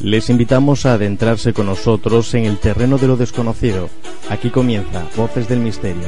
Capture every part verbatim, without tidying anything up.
Les invitamos a adentrarse con nosotros en el terreno de lo desconocido. Aquí comienza Voces del Misterio.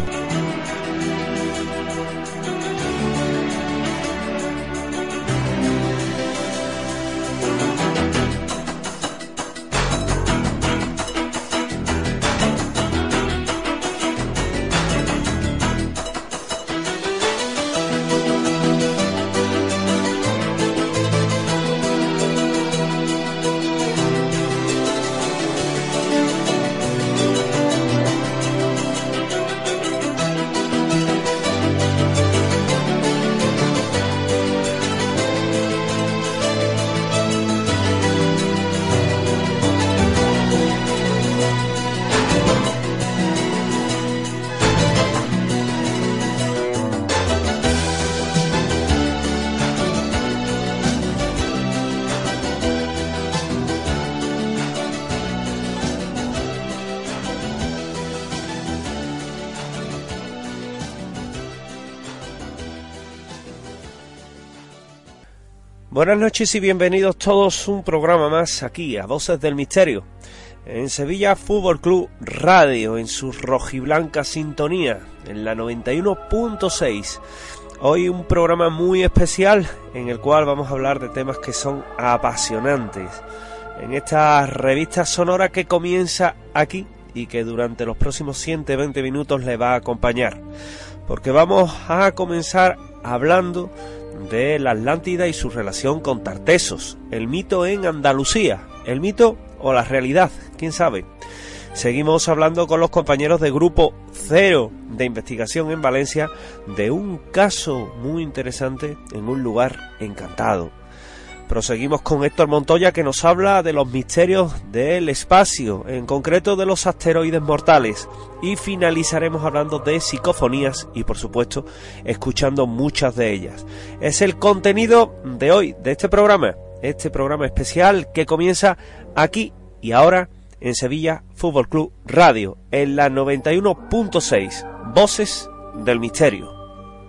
Buenas noches y bienvenidos todos a un programa más aquí a Voces del Misterio en Sevilla Fútbol Club Radio, en su rojiblanca sintonía en la noventa y uno punto seis. Hoy un programa muy especial en el cual vamos a hablar de temas que son apasionantes en esta revista sonora que comienza aquí y que durante los próximos ciento veinte minutos le va a acompañar, porque vamos a comenzar hablando de la Atlántida y su relación con Tartessos, el mito en Andalucía, el mito o la realidad, quién sabe. Seguimos hablando con los compañeros de Grupo Cero de Investigación en Valencia de un caso muy interesante en un lugar encantado. Proseguimos con Héctor Montoya, que nos habla de los misterios del espacio, en concreto de los asteroides mortales, y finalizaremos hablando de psicofonías y, por supuesto, escuchando muchas de ellas. Es el contenido de hoy, de este programa, este programa especial que comienza aquí y ahora en Sevilla Fútbol Club Radio, en la noventa y uno punto seis, Voces del Misterio.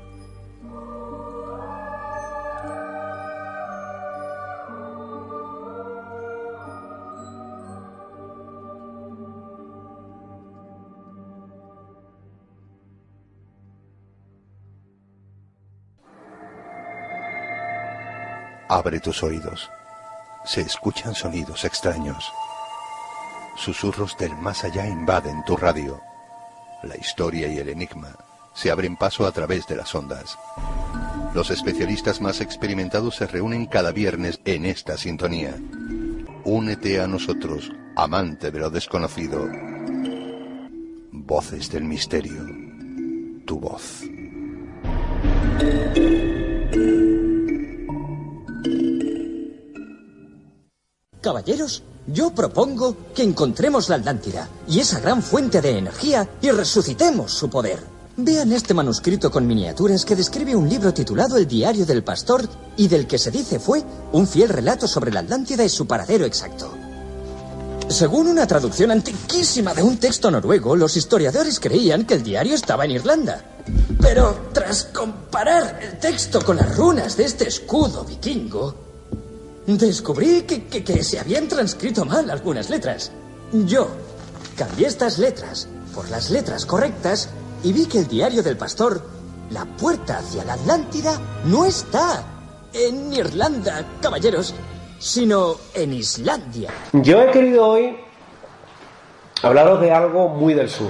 Abre tus oídos. Se escuchan sonidos extraños. Susurros del más allá invaden tu radio. La historia y el enigma se abren paso a través de las ondas. Los especialistas más experimentados se reúnen cada viernes en esta sintonía. Únete a nosotros, amante de lo desconocido. Voces del Misterio. Tu voz. Caballeros, yo propongo que encontremos la Atlántida y esa gran fuente de energía y resucitemos su poder. Vean este manuscrito con miniaturas que describe un libro titulado El Diario del Pastor y del que se dice fue un fiel relato sobre la Atlántida y su paradero exacto. Según una traducción antiquísima de un texto noruego, los historiadores creían que el diario estaba en Irlanda. Pero tras comparar el texto con las runas de este escudo vikingo, descubrí que, que, que se habían transcrito mal algunas letras. Yo cambié estas letras por las letras correctas y vi que el Diario del Pastor, la puerta hacia la Atlántida, no está en Irlanda, caballeros, sino en Islandia. Yo he querido hoy hablaros de algo muy del sur.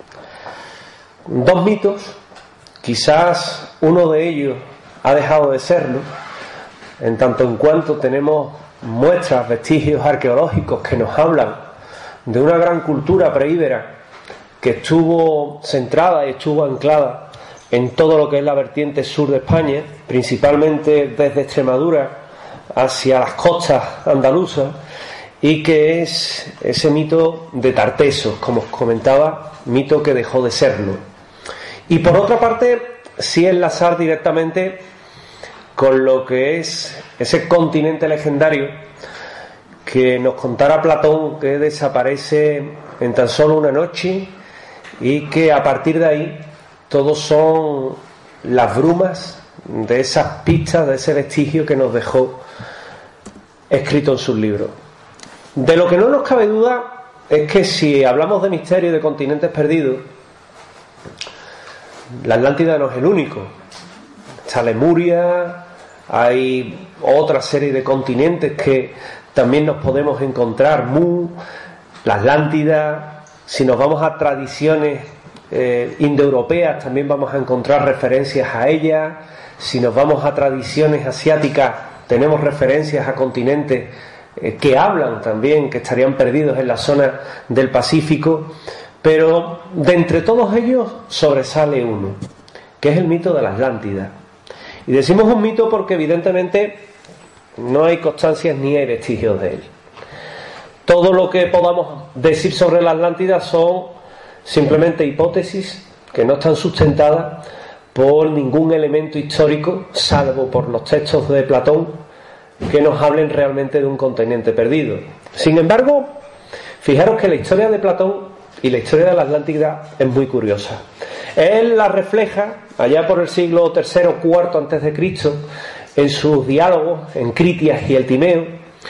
Dos mitos, quizás uno de ellos ha dejado de serlo, en tanto en cuanto tenemos muestras, vestigios arqueológicos que nos hablan de una gran cultura preíbera que estuvo centrada y estuvo anclada en todo lo que es la vertiente sur de España, principalmente desde Extremadura hacia las costas andaluzas, y que es ese mito de Tartessos, como os comentaba, mito que dejó de serlo. Y por otra parte, sí enlazar directamente con lo que es ese continente legendario que nos contara Platón, que desaparece en tan solo una noche y que a partir de ahí todos son las brumas de esas pistas, de ese vestigio que nos dejó escrito en sus libros. De lo que no nos cabe duda es que si hablamos de misterio y de continentes perdidos, la Atlántida no es el único. Está Lemuria, hay otra serie de continentes que también nos podemos encontrar, Mu, la Atlántida. Si nos vamos a tradiciones eh, indoeuropeas, también vamos a encontrar referencias a ellas. Si nos vamos a tradiciones asiáticas, tenemos referencias a continentes eh, que hablan también, que estarían perdidos en la zona del Pacífico. Pero de entre todos ellos sobresale uno, que es el mito de la Atlántida. Y decimos un mito porque evidentemente no hay constancias ni hay vestigios de él. Todo lo que podamos decir sobre la Atlántida son simplemente hipótesis que no están sustentadas por ningún elemento histórico, salvo por los textos de Platón, que nos hablen realmente de un continente perdido. Sin embargo, fijaros que la historia de Platón y la historia de la Atlántida es muy curiosa. Él la refleja allá por el siglo tercero o cuarto antes de Cristo en sus diálogos, en Critias y el Timeo,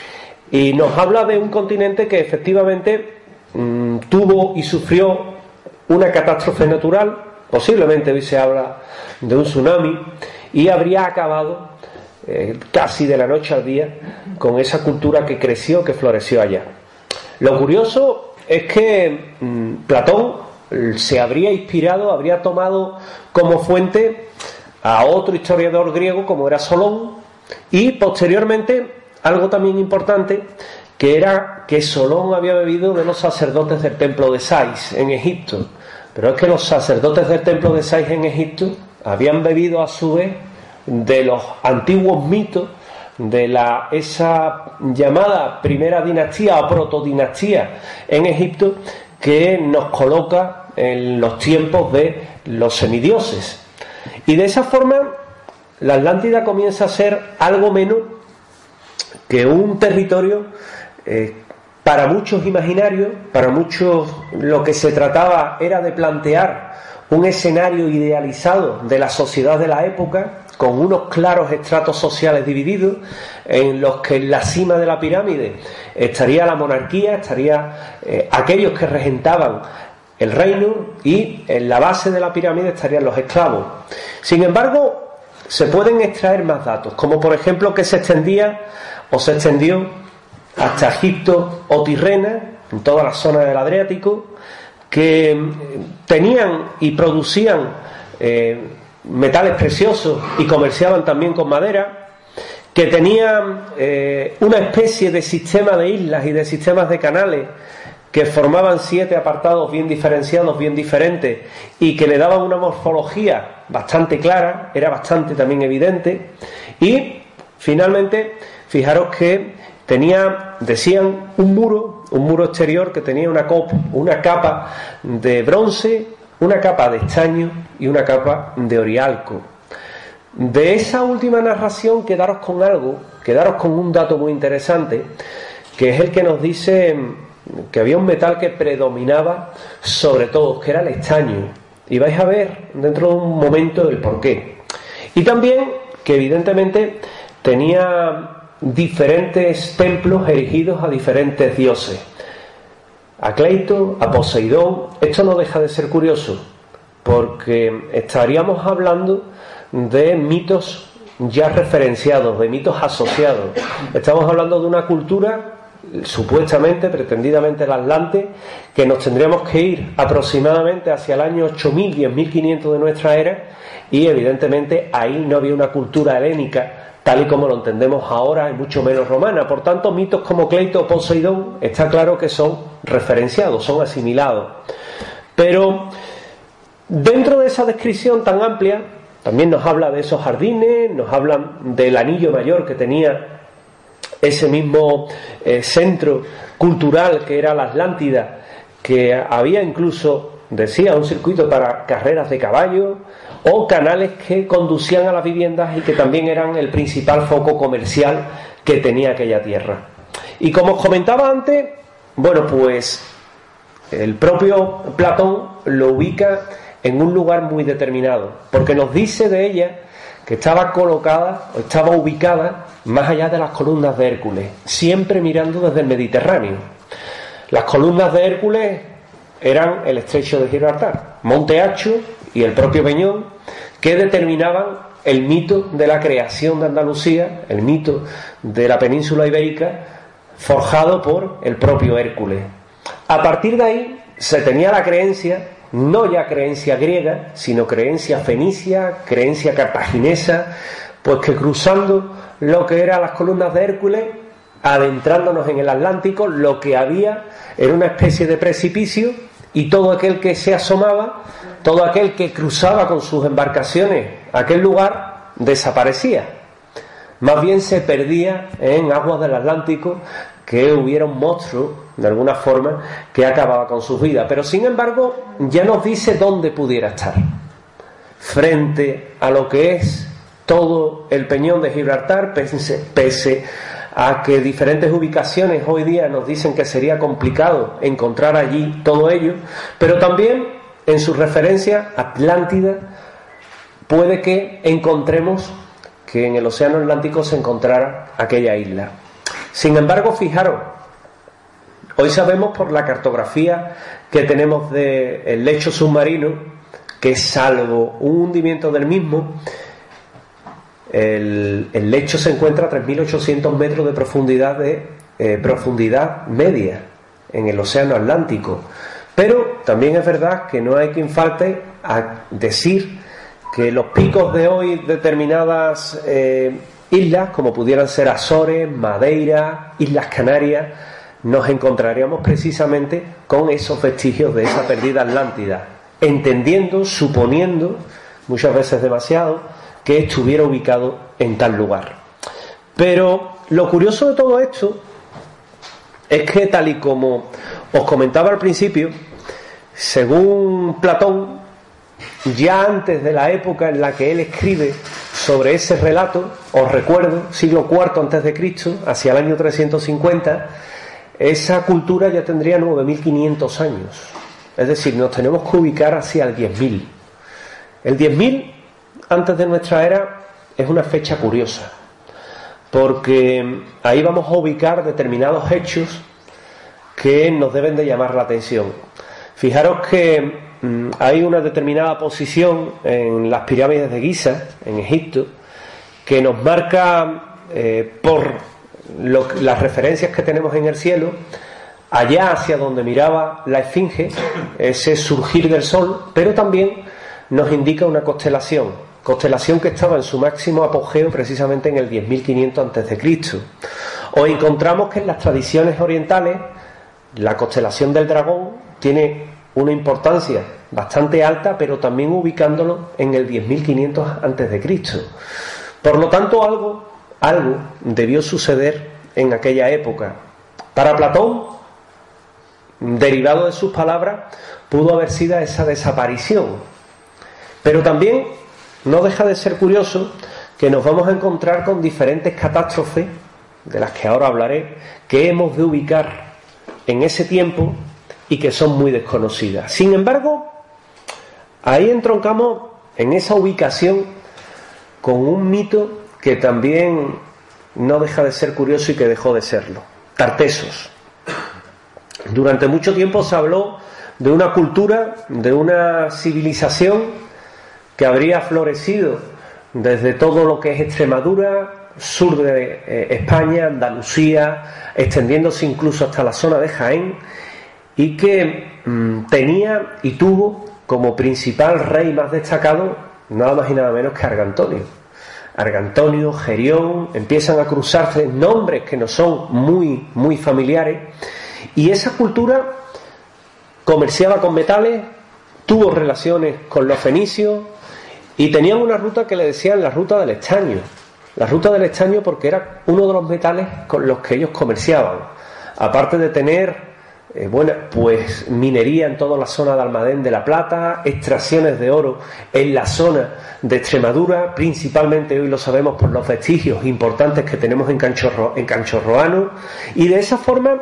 y nos habla de un continente que efectivamente mmm, tuvo y sufrió una catástrofe natural. Posiblemente hoy se habla de un tsunami, y habría acabado eh, casi de la noche al día con esa cultura que creció, que floreció allá. Lo curioso es que mmm, Platón se habría inspirado, habría tomado como fuente a otro historiador griego como era Solón, y posteriormente algo también importante, que era que Solón había bebido de los sacerdotes del templo de Sais en Egipto. Pero es que los sacerdotes del templo de Sais en Egipto habían bebido a su vez de los antiguos mitos de la esa llamada primera dinastía o protodinastía en Egipto, que nos coloca en los tiempos de los semidioses. Y de esa forma la Atlántida comienza a ser algo menos que un territorio eh, para muchos imaginario, para muchos lo que se trataba era de plantear un escenario idealizado de la sociedad de la época, con unos claros estratos sociales divididos, en los que en la cima de la pirámide estaría la monarquía, estaría eh, aquellos que regentaban el reino, y en la base de la pirámide estarían los esclavos. Sin embargo, se pueden extraer más datos, como por ejemplo que se extendía o se extendió hasta Egipto o Tirrena, en toda la zona del Adriático, que tenían y producían eh, metales preciosos y comerciaban también con madera, que tenían eh, una especie de sistema de islas y de sistemas de canales que formaban siete apartados bien diferenciados, bien diferentes, y que le daban una morfología bastante clara, era bastante también evidente. Y finalmente, fijaros que tenía, decían, un muro, un muro exterior que tenía una, copa, una capa de bronce, una capa de estaño y una capa de orialco. De esa última narración, quedaros con algo, quedaros con un dato muy interesante, que es el que nos dice que había un metal que predominaba sobre todo, que era el estaño, y vais a ver dentro de un momento el porqué. Y también que evidentemente tenía diferentes templos erigidos a diferentes dioses, a Cleito, a Poseidón. Esto no deja de ser curioso, porque estaríamos hablando de mitos ya referenciados, de mitos asociados. Estamos hablando de una cultura supuestamente, pretendidamente el Atlante, que nos tendríamos que ir aproximadamente hacia el año ocho mil, diez mil quinientos de nuestra era, y evidentemente ahí no había una cultura helénica tal y como lo entendemos ahora, y mucho menos romana. Por tanto, mitos como Cleito o Poseidón está claro que son referenciados, son asimilados. Pero dentro de esa descripción tan amplia, también nos habla de esos jardines, nos hablan del anillo mayor que tenía ese mismo eh, centro cultural que era la Atlántida, que había incluso, decía, un circuito para carreras de caballo, o canales que conducían a las viviendas y que también eran el principal foco comercial que tenía aquella tierra. Y como os comentaba antes, bueno, pues el propio Platón lo ubica en un lugar muy determinado, porque nos dice de ella que estaba colocada o estaba ubicada más allá de las columnas de Hércules, siempre mirando desde el Mediterráneo. Las columnas de Hércules eran el estrecho de Gibraltar, Monte Acho y el propio Peñón, que determinaban el mito de la creación de Andalucía, el mito de la península ibérica, forjado por el propio Hércules. A partir de ahí se tenía la creencia, no ya creencia griega, sino creencia fenicia, creencia cartaginesa, pues que cruzando lo que eran las columnas de Hércules, adentrándonos en el Atlántico, lo que había era una especie de precipicio, y todo aquel que se asomaba, todo aquel que cruzaba con sus embarcaciones aquel lugar, desaparecía. Más bien se perdía en aguas del Atlántico, que hubiera un monstruo, de alguna forma, que acababa con sus vidas. Pero sin embargo, ya nos dice dónde pudiera estar. Frente a lo que es todo el peñón de Gibraltar, pese, pese a que diferentes ubicaciones hoy día nos dicen que sería complicado encontrar allí todo ello, pero también en su referencia Atlántida puede que encontremos que en el océano Atlántico se encontrara aquella isla. Sin embargo, fijaros, hoy sabemos por la cartografía que tenemos del lecho submarino que, salvo un hundimiento del mismo, el, el lecho se encuentra a tres mil ochocientos metros de profundidad de eh, profundidad media en el océano Atlántico. Pero también es verdad que no hay quien falte a decir que los picos de hoy, determinadas eh, islas, como pudieran ser Azores, Madeira, Islas Canarias, nos encontraríamos precisamente con esos vestigios de esa perdida Atlántida, entendiendo, suponiendo, muchas veces demasiado, que estuviera ubicado en tal lugar. Pero lo curioso de todo esto es que, tal y como os comentaba al principio, según Platón, ya antes de la época en la que él escribe sobre ese relato, os recuerdo, siglo cuarto antes de Cristo, hacia el año trescientos cincuenta, esa cultura ya tendría nueve mil quinientos años. Es decir, nos tenemos que ubicar hacia el diez mil. El diez mil antes de nuestra era es una fecha curiosa, porque ahí vamos a ubicar determinados hechos que nos deben de llamar la atención. Fijaros que mmm, hay una determinada posición en las pirámides de Giza, en Egipto, que nos marca eh, por lo, las referencias que tenemos en el cielo, allá hacia donde miraba la Esfinge, ese surgir del sol, pero también nos indica una constelación, constelación que estaba en su máximo apogeo precisamente en el diez mil quinientos antes de Cristo. O encontramos que en las tradiciones orientales la constelación del dragón tiene una importancia bastante alta, pero también ubicándolo en el diez mil quinientos antes de Cristo. Por lo tanto, algo, algo debió suceder en aquella época. Para Platón, derivado de sus palabras, pudo haber sido esa desaparición. Pero también no deja de ser curioso que nos vamos a encontrar con diferentes catástrofes, de las que ahora hablaré, que hemos de ubicar en ese tiempo y que son muy desconocidas. Sin embargo, ahí entroncamos en esa ubicación con un mito que también no deja de ser curioso y que dejó de serlo: Tartesos. Durante mucho tiempo se habló de una cultura, de una civilización que habría florecido desde todo lo que es Extremadura, sur de eh, España, Andalucía, extendiéndose incluso hasta la zona de Jaén, y que mmm, tenía y tuvo como principal rey más destacado nada más y nada menos que Argantonio. Argantonio, Gerión, empiezan a cruzarse nombres que nos son muy, muy familiares, y esa cultura comerciaba con metales, tuvo relaciones con los fenicios y tenían una ruta que le decían la ruta del estaño. La ruta del estaño porque era uno de los metales con los que ellos comerciaban. Aparte de tener eh, bueno, pues minería en toda la zona de Almadén de la Plata, extracciones de oro en la zona de Extremadura, principalmente hoy lo sabemos por los vestigios importantes que tenemos en, Canchorro, en Canchorroano, y de esa forma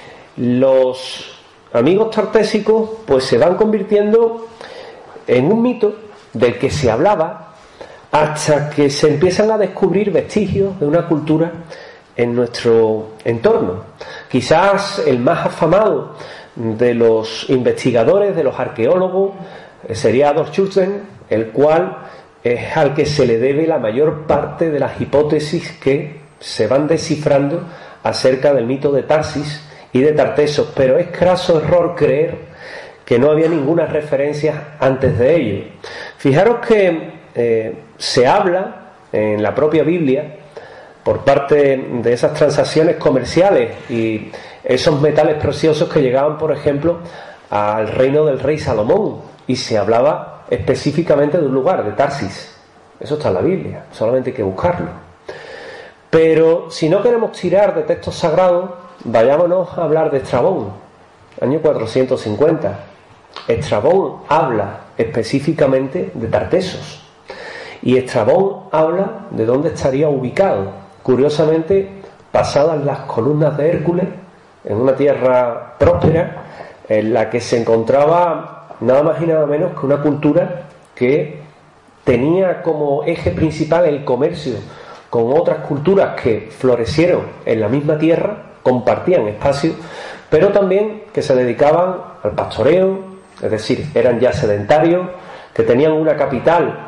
los amigos tartésicos pues se van convirtiendo en un mito del que se hablaba hasta que se empiezan a descubrir vestigios de una cultura en nuestro entorno. Quizás el más afamado de los investigadores, de los arqueólogos, sería Adolf Schulzen, el cual es al que se le debe la mayor parte de las hipótesis que se van descifrando acerca del mito de Tarsis y de Tartesos, pero es craso error creer que no había ninguna referencia antes de ello. Fijaros que eh, se habla en la propia Biblia, por parte de esas transacciones comerciales y esos metales preciosos que llegaban, por ejemplo, al reino del rey Salomón, y se hablaba específicamente de un lugar, de Tarsis. Eso está en la Biblia, solamente hay que buscarlo. Pero si no queremos tirar de textos sagrados, vayámonos a hablar de Estrabón, año cuatrocientos cincuenta. Estrabón habla específicamente de Tartesos, y Estrabón habla de dónde estaría ubicado, curiosamente pasadas las columnas de Hércules, en una tierra próspera en la que se encontraba nada más y nada menos que una cultura que tenía como eje principal el comercio con otras culturas que florecieron en la misma tierra, compartían espacio, pero también que se dedicaban al pastoreo, es decir, eran ya sedentarios, que tenían una capital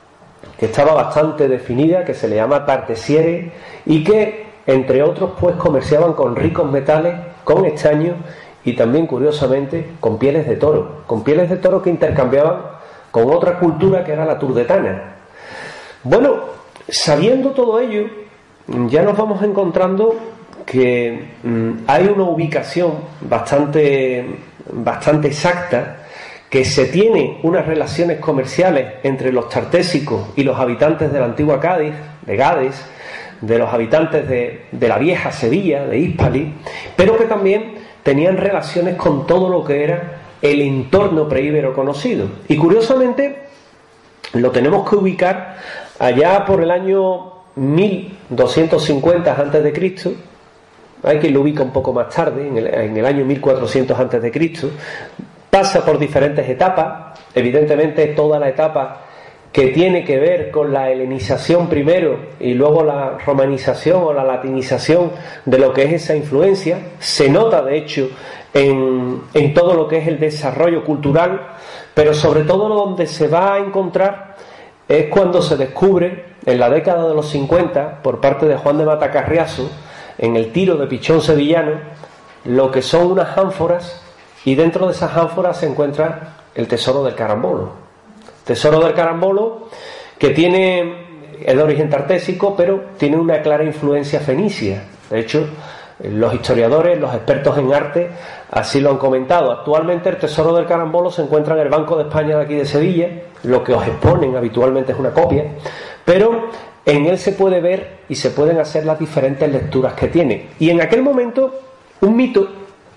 que estaba bastante definida, que se le llama Tartesiere, y que, entre otros, pues comerciaban con ricos metales, con estaños y también, curiosamente, con pieles de toro, con pieles de toro que intercambiaban con otra cultura que era la turdetana. Bueno, sabiendo todo ello, ya nos vamos encontrando que mmm, hay una ubicación bastante, bastante exacta, que se tiene unas relaciones comerciales entre los tartésicos y los habitantes de la antigua Cádiz, de Gades, de los habitantes de, de la vieja Sevilla, de Hispali, pero que también tenían relaciones con todo lo que era el entorno preíbero conocido. Y curiosamente lo tenemos que ubicar allá por el año mil doscientos cincuenta antes de Cristo. Hay quien lo ubica un poco más tarde, en el, en el año mil cuatrocientos antes de Cristo. Pasa por diferentes etapas, evidentemente toda la etapa que tiene que ver con la helenización primero y luego la romanización o la latinización de lo que es esa influencia, se nota de hecho en, en todo lo que es el desarrollo cultural, pero sobre todo donde se va a encontrar es cuando se descubre en la década de los cincuenta por parte de Juan de Matacarriazo, en el tiro de Pichón sevillano, lo que son unas ánforas. Y dentro de esas ánforas se encuentra el tesoro del carambolo. Tesoro del carambolo que tiene, es de origen tartésico, pero tiene una clara influencia fenicia. De hecho, los historiadores, los expertos en arte, así lo han comentado. Actualmente el tesoro del carambolo se encuentra en el Banco de España de aquí de Sevilla. Lo que os exponen habitualmente es una copia, pero en él se puede ver y se pueden hacer las diferentes lecturas que tiene. Y en aquel momento, un mito,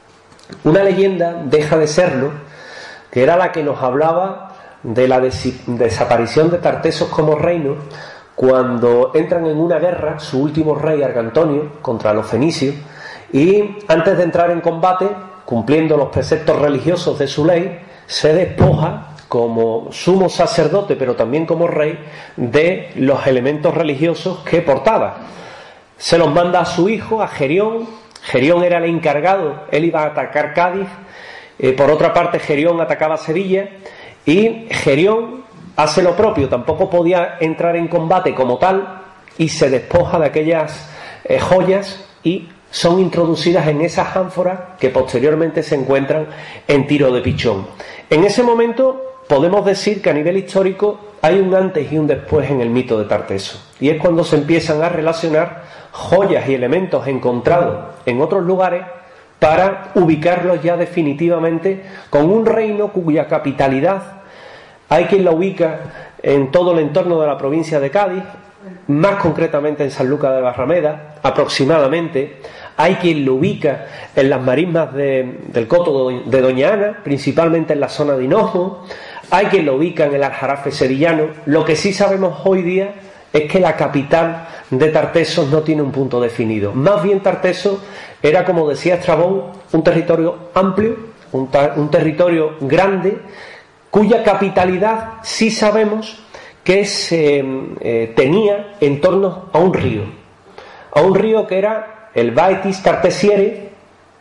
una leyenda deja de serlo, que era la que nos hablaba de la des- desaparición de Tartesos como reino cuando entran en una guerra su último rey Argantonio contra los fenicios, y antes de entrar en combate, cumpliendo los preceptos religiosos de su ley, se despoja como sumo sacerdote pero también como rey de los elementos religiosos que portaba. Se los manda a su hijo, a Gerión. Gerión era el encargado, él iba a atacar Cádiz, eh, por otra parte Gerión atacaba Sevilla, y Gerión hace lo propio, tampoco podía entrar en combate como tal, y se despoja de aquellas eh, joyas y son introducidas en esas ánforas que posteriormente se encuentran en Tiro de Pichón. En ese momento podemos decir que a nivel histórico hay un antes y un después en el mito de Tarteso, y es cuando se empiezan a relacionar joyas y elementos encontrados en otros lugares para ubicarlos ya definitivamente con un reino cuya capitalidad hay quien la ubica en todo el entorno de la provincia de Cádiz, más concretamente en Sanlúcar de Barrameda aproximadamente. Hay quien lo ubica en las marismas de, del Coto de Doña Ana, principalmente en la zona de Hinojo. Hay quien lo ubica en el Aljarafe sevillano. Lo que sí sabemos hoy día es que la capital de Tartesos no tiene un punto definido. Más bien Tartesos era, como decía Estrabón, un territorio amplio, un, ta- un territorio grande, cuya capitalidad sí sabemos que se eh, tenía en torno a un río, a un río que era el Baetis Tartesiere,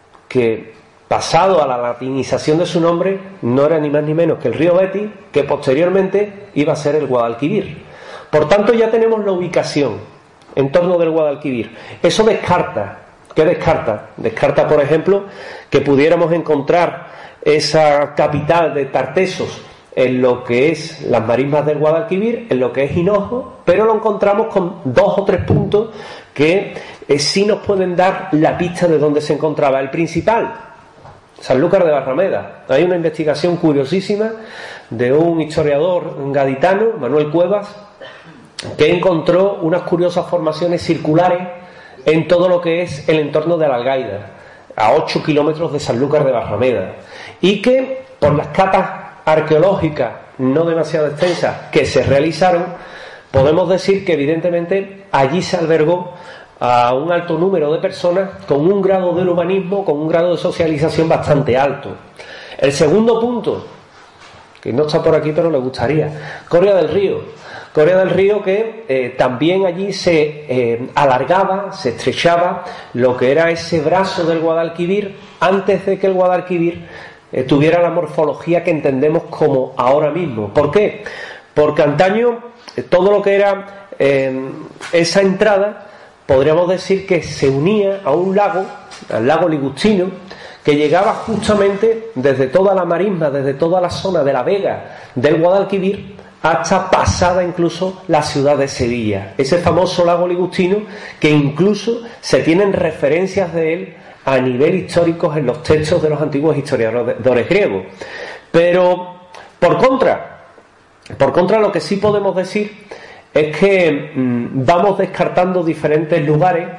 que pasado a la latinización de su nombre no era ni más ni menos que el río Betis, que posteriormente iba a ser el Guadalquivir. Por tanto, ya tenemos la ubicación en torno del Guadalquivir. Eso descarta, ¿qué descarta? Descarta, por ejemplo, que pudiéramos encontrar esa capital de Tartesos en lo que es las marismas del Guadalquivir, en lo que es Hinojo, pero lo encontramos con dos o tres puntos que eh, sí nos pueden dar la pista de dónde se encontraba. El principal, Sanlúcar de Barrameda. Hay una investigación curiosísima de un historiador gaditano, Manuel Cuevas, que encontró unas curiosas formaciones circulares en todo lo que es el entorno de la Algaida, a ocho kilómetros de Sanlúcar de Barrameda, y que por las catas arqueológicas no demasiado extensas que se realizaron, podemos decir que evidentemente allí se albergó a un alto número de personas con un grado de urbanismo, con un grado de socialización bastante alto. El segundo punto, que no está por aquí pero le gustaría, Coria del Río. Coria del Río que eh, también allí se eh, alargaba, se estrechaba lo que era ese brazo del Guadalquivir antes de que el Guadalquivir eh, tuviera la morfología que entendemos como ahora mismo. ¿Por qué? Porque antaño eh, todo lo que era eh, esa entrada, podríamos decir que se unía a un lago, al lago Ligustino, que llegaba justamente desde toda la marisma, desde toda la zona de la vega del Guadalquivir, hasta pasada incluso la ciudad de Sevilla. Ese famoso lago Ligustino, que incluso se tienen referencias de él a nivel histórico en los textos de los antiguos historiadores griegos. Pero, por contra, por contra lo que sí podemos decir es que mmm, vamos descartando diferentes lugares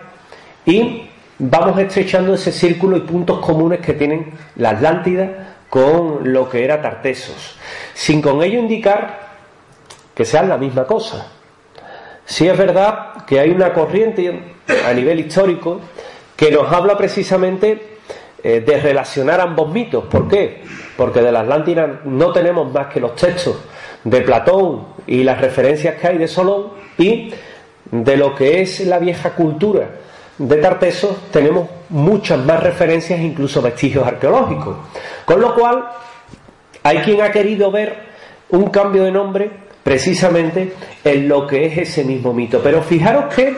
y vamos estrechando ese círculo y puntos comunes que tienen la Atlántida con lo que era Tartesos, sin con ello indicar que sean la misma cosa. Sí es verdad que hay una corriente a nivel histórico que nos habla precisamente eh, de relacionar ambos mitos. ¿Por qué? Porque de la Atlántida no tenemos más que los textos de Platón y las referencias que hay de Solón, y de lo que es la vieja cultura de Tartesos tenemos muchas más referencias, incluso vestigios arqueológicos, con lo cual hay quien ha querido ver un cambio de nombre precisamente en lo que es ese mismo mito. Pero fijaros que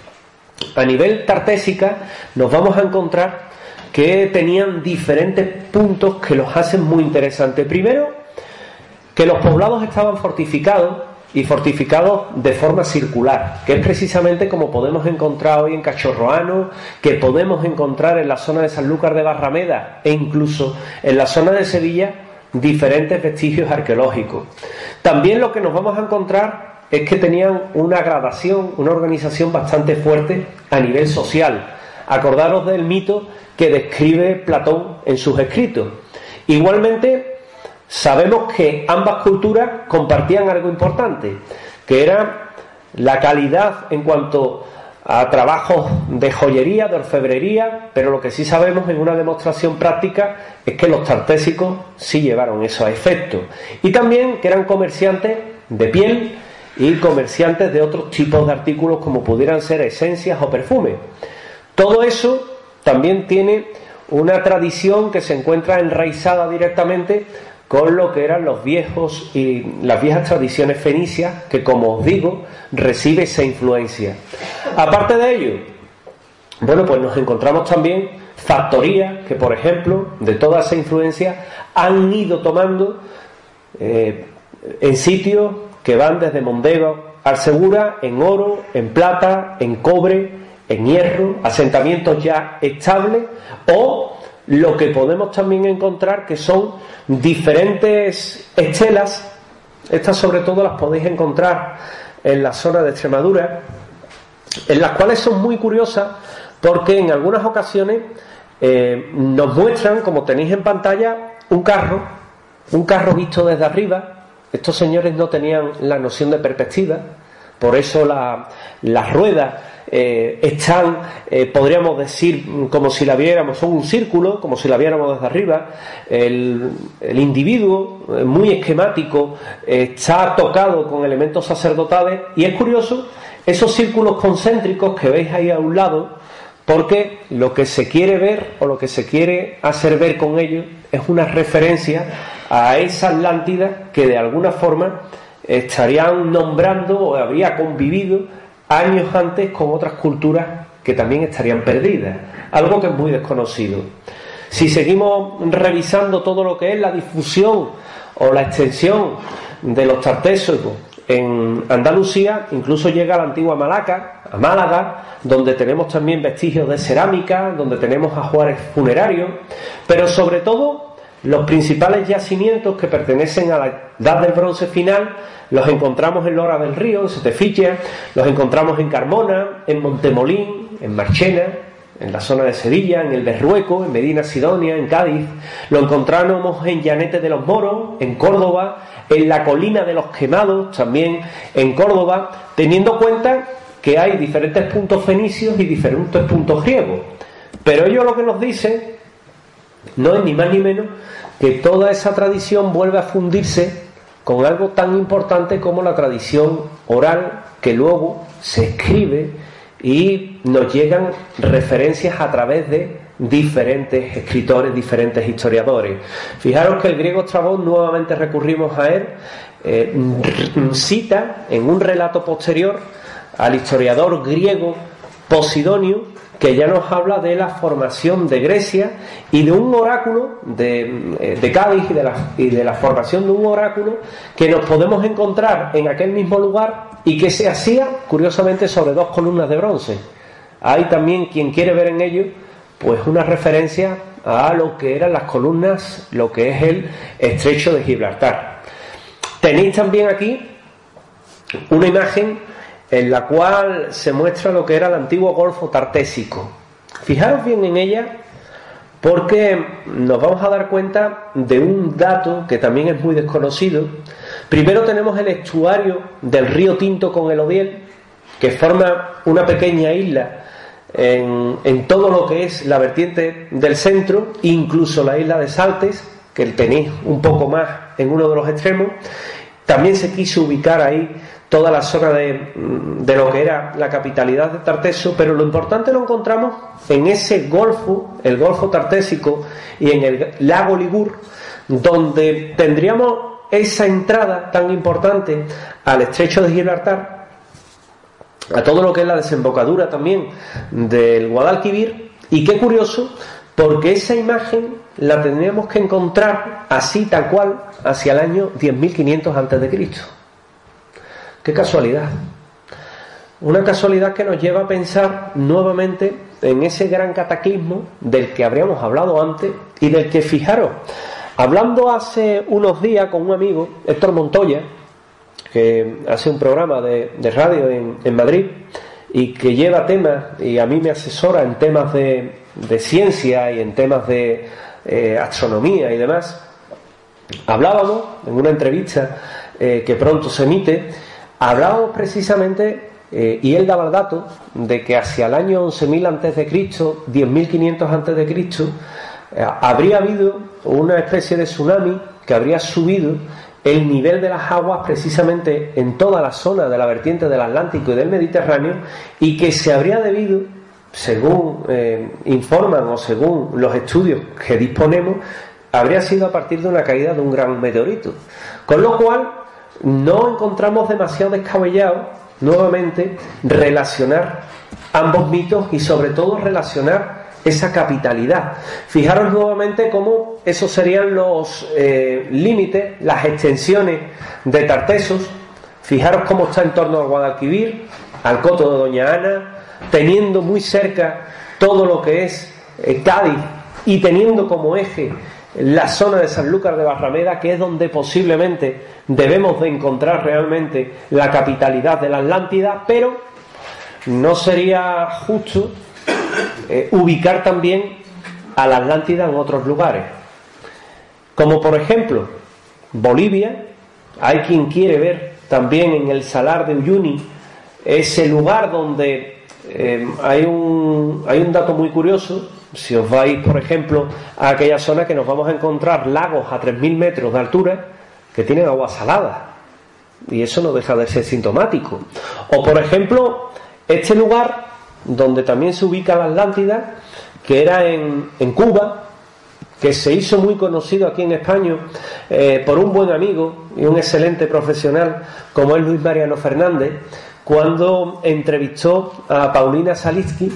a nivel tartésica nos vamos a encontrar que tenían diferentes puntos que los hacen muy interesantes. Primero, que los poblados estaban fortificados, y fortificados de forma circular, que es precisamente como podemos encontrar hoy en Cachorroano, que podemos encontrar en la zona de Sanlúcar de Barrameda e incluso en la zona de Sevilla, diferentes vestigios arqueológicos. También lo que nos vamos a encontrar es que tenían una gradación, una organización bastante fuerte a nivel social. Acordaros del mito que describe Platón en sus escritos. Igualmente, sabemos que ambas culturas compartían algo importante, que era la calidad en cuanto a trabajos de joyería, de orfebrería, pero lo que sí sabemos en una demostración práctica es que los tartésicos sí llevaron eso a efecto. Y también que eran comerciantes de piel y comerciantes de otros tipos de artículos como pudieran ser esencias o perfumes. Todo eso también tiene una tradición que se encuentra enraizada directamente con lo que eran los viejos y las viejas tradiciones fenicias, que, como os digo, recibe esa influencia. Aparte de ello, bueno, pues nos encontramos también factorías que, por ejemplo, de toda esa influencia han ido tomando eh, en sitios que van desde Mondego al Segura, en oro, en plata, en cobre, en hierro, asentamientos ya estables, o lo que podemos también encontrar que son diferentes estelas. Estas sobre todo las podéis encontrar en la zona de Extremadura, en las cuales son muy curiosas porque en algunas ocasiones eh, nos muestran, como tenéis en pantalla, un carro, un carro visto desde arriba. Estos señores no tenían la noción de perspectiva, por eso la, las ruedas eh, están, eh, podríamos decir, como si la viéramos, son un círculo, como si la viéramos desde arriba. El, el individuo, eh, muy esquemático, eh, está tocado con elementos sacerdotales, y es curioso esos círculos concéntricos que veis ahí a un lado, porque lo que se quiere ver o lo que se quiere hacer ver con ellos es una referencia a esa Atlántida que de alguna forma estarían nombrando o habría convivido años antes con otras culturas que también estarían perdidas, algo que es muy desconocido. Si seguimos revisando todo lo que es la difusión o la extensión de los tartésicos en Andalucía, incluso llega a la antigua Malaca, a Málaga, donde tenemos también vestigios de cerámica, donde tenemos ajuares funerarios, pero sobre todo los principales yacimientos que pertenecen a la Edad del Bronce final los encontramos en Lora del Río, en Setefilla, los encontramos en Carmona, en Montemolín, en Marchena, en la zona de Sevilla, en el Berrueco, en Medina Sidonia, en Cádiz. Lo encontramos en Llanete de los Moros, en Córdoba, en la Colina de los Quemados, también en Córdoba, teniendo cuenta que hay diferentes puntos fenicios y diferentes puntos griegos. Pero ello lo que nos dice no es ni más ni menos que toda esa tradición vuelve a fundirse con algo tan importante como la tradición oral, que luego se escribe y nos llegan referencias a través de diferentes escritores, diferentes historiadores. Fijaros que el griego Estrabón, nuevamente recurrimos a él, eh, cita en un relato posterior al historiador griego Posidonio, que ya nos habla de la formación de Grecia y de un oráculo de, de Cádiz y de, la, y de la formación de un oráculo que nos podemos encontrar en aquel mismo lugar y que se hacía, curiosamente, sobre dos columnas de bronce. Hay también quien quiere ver en ello pues una referencia a lo que eran las columnas, lo que es el estrecho de Gibraltar. Tenéis también aquí una imagen en la cual se muestra lo que era el antiguo golfo tartésico. Fijaros bien en ella, porque nos vamos a dar cuenta de un dato que también es muy desconocido. Primero tenemos el estuario del río Tinto con el Odiel, que forma una pequeña isla en, en todo lo que es la vertiente del centro, incluso la isla de Saltes, que tenéis un poco más en uno de los extremos. También se quiso ubicar ahí toda la zona de, de lo que era la capitalidad de Tarteso, pero lo importante lo encontramos en ese golfo, el golfo tartésico, y en el lago Ligur, donde tendríamos esa entrada tan importante al estrecho de Gibraltar, a todo lo que es la desembocadura también del Guadalquivir. Y qué curioso, porque esa imagen la tendríamos que encontrar así tal cual hacia el año diez mil quinientos antes de Cristo. ¡Qué casualidad! Una casualidad que nos lleva a pensar nuevamente en ese gran cataclismo del que habríamos hablado antes y del que, fijaros, hablando hace unos días con un amigo, Héctor Montoya, que hace un programa de, de radio en, en Madrid y que lleva temas, y a mí me asesora en temas de, de ciencia y en temas de eh, astronomía y demás, hablábamos en una entrevista eh, que pronto se emite. Hablábamos precisamente, eh, y él daba el dato, de que hacia el año once mil antes de Cristo, diez mil quinientos antes de Cristo, eh, habría habido una especie de tsunami que habría subido el nivel de las aguas precisamente en toda la zona de la vertiente del Atlántico y del Mediterráneo, y que se habría debido, según eh, informan o según los estudios que disponemos, habría sido a partir de una caída de un gran meteorito. Con lo cual no encontramos demasiado descabellado nuevamente relacionar ambos mitos y sobre todo relacionar esa capitalidad. Fijaros nuevamente cómo esos serían los eh, límites, las extensiones de Tartesos. Fijaros cómo está en torno al Guadalquivir, al Coto de Doña Ana, teniendo muy cerca todo lo que es eh, Cádiz, y teniendo como eje la zona de Sanlúcar de Barrameda, que es donde posiblemente debemos de encontrar realmente la capitalidad de la Atlántida, pero no sería justo eh, ubicar también a la Atlántida en otros lugares, como por ejemplo Bolivia. Hay quien quiere ver también en el Salar de Uyuni ese lugar donde eh, hay, un, hay un dato muy curioso. Si os vais, por ejemplo, a aquella zona, que nos vamos a encontrar lagos a tres mil metros de altura que tienen agua salada, y eso no deja de ser sintomático. O por ejemplo, este lugar donde también se ubica la Atlántida, que era en, en Cuba, que se hizo muy conocido aquí en España eh, por un buen amigo y un excelente profesional como es Luis Mariano Fernández, cuando entrevistó a Paulina Salitsky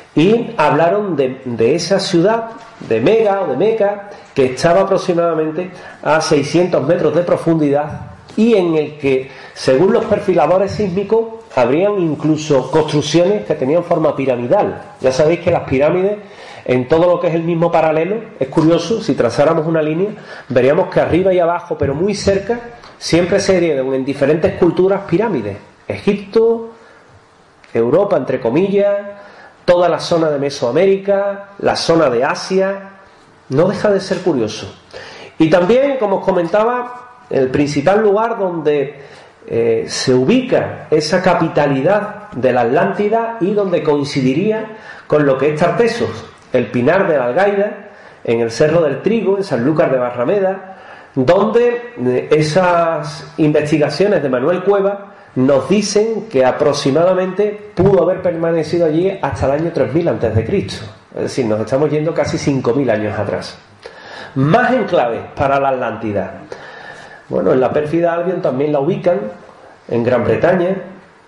y hablaron de, de esa ciudad, de Mega o de Meca, que estaba aproximadamente a seiscientos metros de profundidad y en el que, según los perfiladores sísmicos, habrían incluso construcciones que tenían forma piramidal. Ya sabéis que las pirámides, en todo lo que es el mismo paralelo, es curioso, si trazáramos una línea, veríamos que arriba y abajo, pero muy cerca, siempre se dieron en diferentes culturas pirámides. Egipto, Europa, entre comillas, toda la zona de Mesoamérica, la zona de Asia. No deja de ser curioso. Y también, como os comentaba, el principal lugar donde eh, se ubica esa capitalidad de la Atlántida y donde coincidiría con lo que es Tartesos, el Pinar de la Algaida, en el Cerro del Trigo, en Sanlúcar de Barrameda, donde eh, esas investigaciones de Manuel Cueva nos dicen que aproximadamente pudo haber permanecido allí hasta el año tres mil antes de Cristo. Es decir, nos estamos yendo casi cinco mil años atrás. Más enclaves para la Atlántida. Bueno, en la pérfida Albion también la ubican, en Gran Bretaña.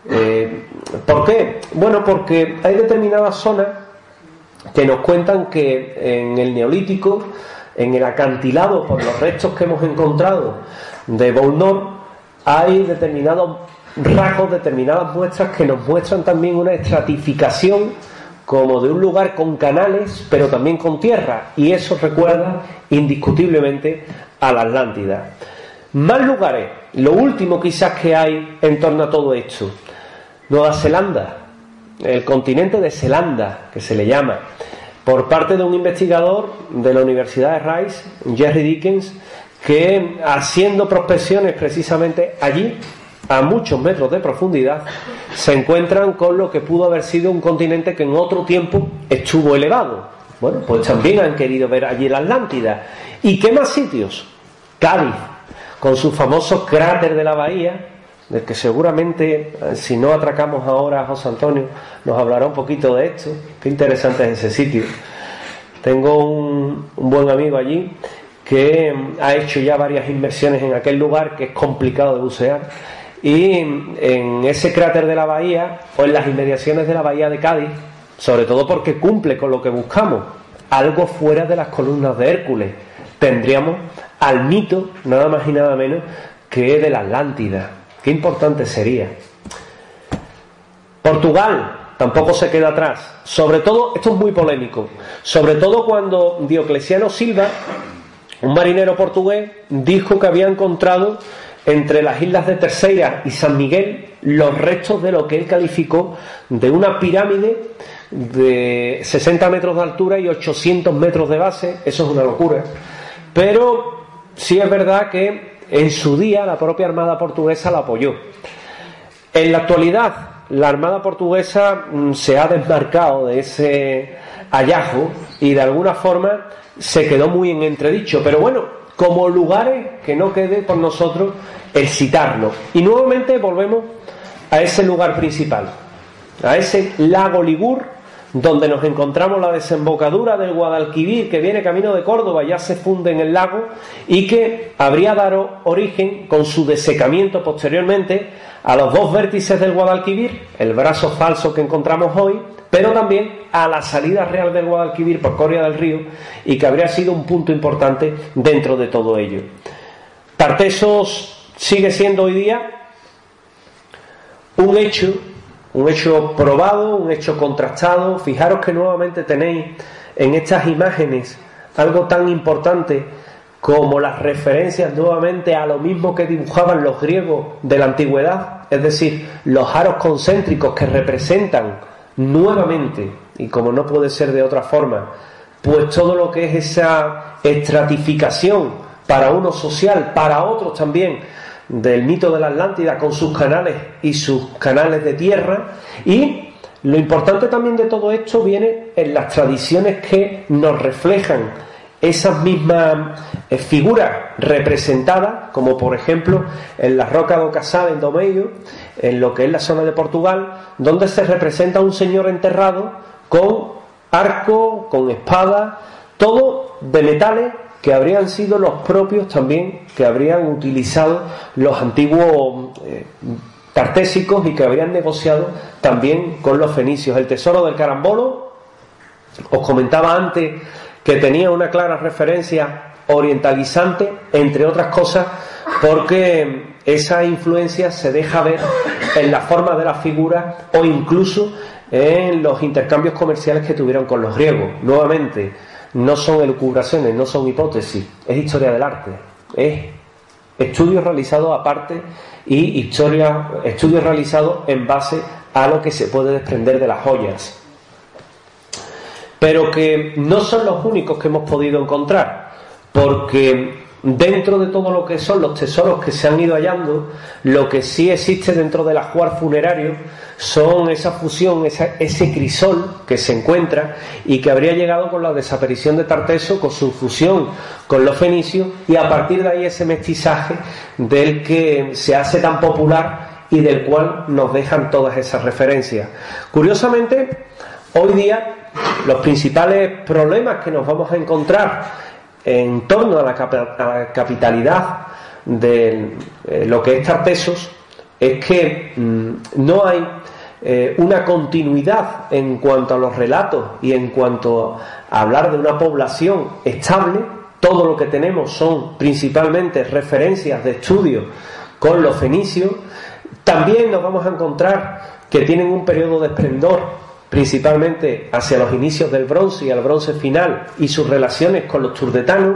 Eh, ¿Por qué? Bueno, porque hay determinadas zonas que nos cuentan que en el Neolítico, en el acantilado, por los restos que hemos encontrado de Boulnor, hay determinados rasgos, determinadas muestras que nos muestran también una estratificación como de un lugar con canales, pero también con tierra, y eso recuerda indiscutiblemente a la Atlántida. Más lugares, lo último quizás que hay en torno a todo esto: Nueva Zelanda, el continente de Zelanda, que se le llama, por parte de un investigador de la Universidad de Rice, Jerry Dickens, que haciendo prospecciones precisamente allí, a muchos metros de profundidad, se encuentran con lo que pudo haber sido un continente que en otro tiempo estuvo elevado. Bueno, pues también han querido ver allí la Atlántida. ¿Y qué más sitios? Cádiz, con su famoso cráter de la bahía, del que seguramente, si no atracamos ahora a José Antonio, nos hablará un poquito de esto. Qué interesante es ese sitio. Tengo un, un buen amigo allí que ha hecho ya varias inversiones en aquel lugar, que es complicado de bucear. Y en ese cráter de la bahía, o en las inmediaciones de la bahía de Cádiz, sobre todo porque cumple con lo que buscamos, algo fuera de las columnas de Hércules, tendríamos al mito, nada más y nada menos, que de la Atlántida. Qué importante sería. Portugal tampoco se queda atrás. Sobre todo, esto es muy polémico, sobre todo cuando Diocleciano Silva, un marinero portugués, dijo que había encontrado entre las islas de Terceira y San Miguel los restos de lo que él calificó de una pirámide de sesenta metros de altura y ochocientos metros de base. Eso es una locura, pero sí es verdad que en su día la propia Armada portuguesa la apoyó. En la actualidad la Armada portuguesa se ha desmarcado de ese hallazgo y de alguna forma se quedó muy en entredicho, pero bueno, como lugares que no quede por nosotros el citarlo. Y nuevamente volvemos a ese lugar principal, a ese lago Ligur, donde nos encontramos la desembocadura del Guadalquivir, que viene camino de Córdoba, ya se funde en el lago, y que habría dado origen, con su desecamiento posteriormente, a los dos vértices del Guadalquivir, el brazo falso que encontramos hoy, pero también a la salida real del Guadalquivir por Coria del Río, y que habría sido un punto importante dentro de todo ello. Tartesos sigue siendo hoy día un hecho, un hecho probado, un hecho contrastado. Fijaros que nuevamente tenéis en estas imágenes algo tan importante como las referencias nuevamente a lo mismo que dibujaban los griegos de la antigüedad, es decir, los aros concéntricos que representan nuevamente, y como no puede ser de otra forma, pues todo lo que es esa estratificación para uno social, para otros también del mito de la Atlántida con sus canales y sus canales de tierra. Y lo importante también de todo esto viene en las tradiciones que nos reflejan esas mismas eh, figuras representadas, como por ejemplo en la Roca do Casal en Domeio, en lo que es la zona de Portugal, donde se representa a un señor enterrado con arco, con espada, todo de metales que habrían sido los propios también que habrían utilizado los antiguos eh, tartésicos y que habrían negociado también con los fenicios. El tesoro del Carambolo, os comentaba antes que tenía una clara referencia orientalizante, entre otras cosas porque esa influencia se deja ver en la forma de las figuras o incluso en los intercambios comerciales que tuvieron con los griegos. Nuevamente, no son elucubraciones, no son hipótesis, es historia del arte, es estudios realizados aparte y historia, estudios realizados en base a lo que se puede desprender de las joyas, pero que no son los únicos que hemos podido encontrar, porque dentro de todo lo que son los tesoros que se han ido hallando, lo que sí existe dentro del ajuar funerario son esa fusión, esa, ese crisol que se encuentra y que habría llegado con la desaparición de Tarteso, con su fusión con los fenicios, y a partir de ahí ese mestizaje del que se hace tan popular y del cual nos dejan todas esas referencias. Curiosamente, hoy día los principales problemas que nos vamos a encontrar en torno a la, cap a la capitalidad de eh, lo que es Tartesos es que mmm, no hay eh, una continuidad en cuanto a los relatos y en cuanto a hablar de una población estable. Todo lo que tenemos son principalmente referencias de estudio con los fenicios. También nos vamos a encontrar que tienen un periodo de esplendor principalmente hacia los inicios del bronce y al bronce final y sus relaciones con los turdetanos.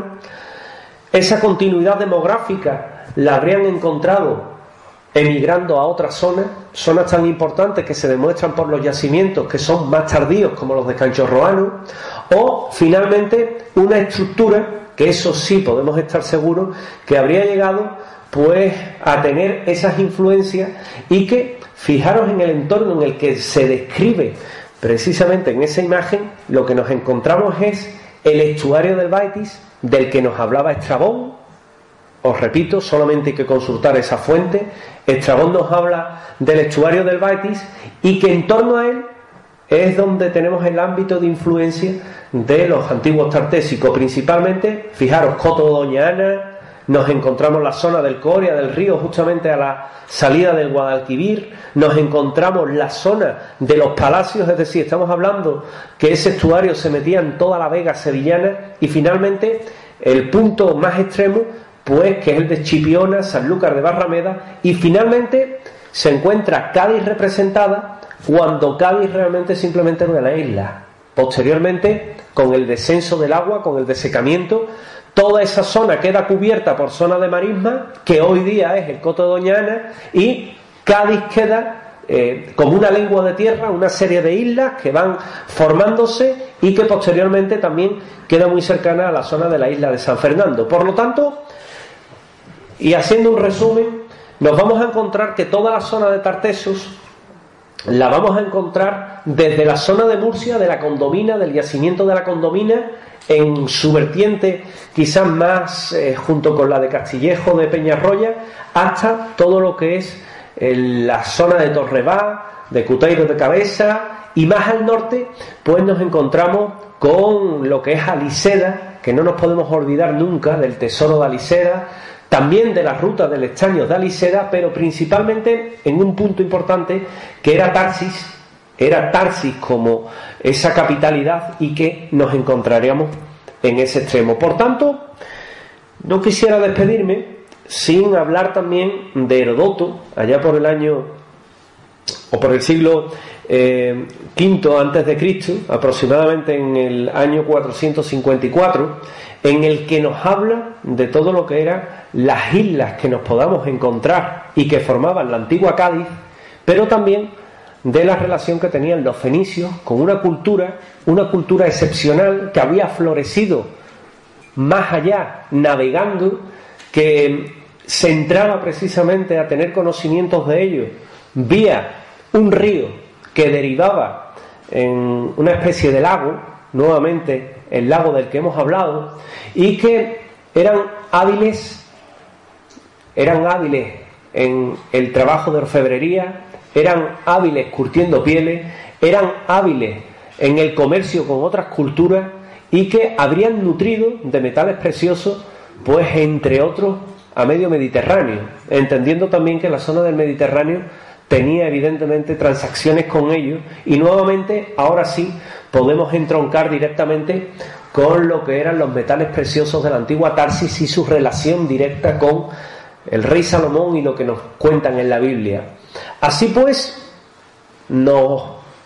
Esa continuidad demográfica la habrían encontrado emigrando a otras zonas, zonas tan importantes que se demuestran por los yacimientos que son más tardíos como los de Canchorroano, o finalmente una estructura que eso sí podemos estar seguros que habría llegado pues a tener esas influencias y que, fijaros en el entorno en el que se describe precisamente en esa imagen, lo que nos encontramos es el estuario del Baitis, del que nos hablaba Estrabón. Os repito, solamente hay que consultar esa fuente. Estrabón nos habla del estuario del Baitis y que en torno a él es donde tenemos el ámbito de influencia de los antiguos tartésicos. Principalmente, fijaros, Coto de Doña Ana, nos encontramos la zona del Coria, del río, justamente a la salida del Guadalquivir, nos encontramos la zona de los palacios, es decir, estamos hablando que ese estuario se metía en toda la vega sevillana, y finalmente el punto más extremo, pues que es el de Chipiona, Sanlúcar de Barrameda, y finalmente se encuentra Cádiz representada, cuando Cádiz realmente simplemente era una isla. Posteriormente, con el descenso del agua, con el desecamiento, toda esa zona queda cubierta por zona de marisma, que hoy día es el Coto de Doña Ana, y Cádiz queda eh, como una lengua de tierra, una serie de islas que van formándose y que posteriormente también queda muy cercana a la zona de la isla de San Fernando. Por lo tanto, y haciendo un resumen, nos vamos a encontrar que toda la zona de Tartesos la vamos a encontrar desde la zona de Murcia, de la Condomina, del yacimiento de la Condomina, en su vertiente quizás más eh, junto con la de Castillejo de Peñarroya, hasta todo lo que es eh, la zona de Torrebá, de Cuteiro de Cabeza, y más al norte pues nos encontramos con lo que es Aliseda, que no nos podemos olvidar nunca del tesoro de Aliseda, también de las rutas del estaño de Aliseda, pero principalmente en un punto importante que era Tarsis. Era Tarsis como esa capitalidad y que nos encontraríamos en ese extremo. Por tanto, no quisiera despedirme sin hablar también de Herodoto, allá por el año o por el siglo eh, quinto antes de Cristo, aproximadamente en el año cuatrocientos cincuenta y cuatro, en el que nos habla de todo lo que eran las islas que nos podamos encontrar y que formaban la antigua Cádiz, pero también de la relación que tenían los fenicios con una cultura, una cultura excepcional que había florecido más allá, navegando, que se entraba precisamente a tener conocimientos de ellos vía un río que derivaba en una especie de lago, nuevamente el lago del que hemos hablado, y que eran hábiles, eran hábiles en el trabajo de orfebrería, eran hábiles curtiendo pieles, eran hábiles en el comercio con otras culturas y que habrían nutrido de metales preciosos, pues entre otros, a medio Mediterráneo, entendiendo también que la zona del Mediterráneo tenía evidentemente transacciones con ellos, y nuevamente, ahora sí, podemos entroncar directamente con lo que eran los metales preciosos de la antigua Tarsis y su relación directa con el rey Salomón y lo que nos cuentan en la Biblia. Así pues, nos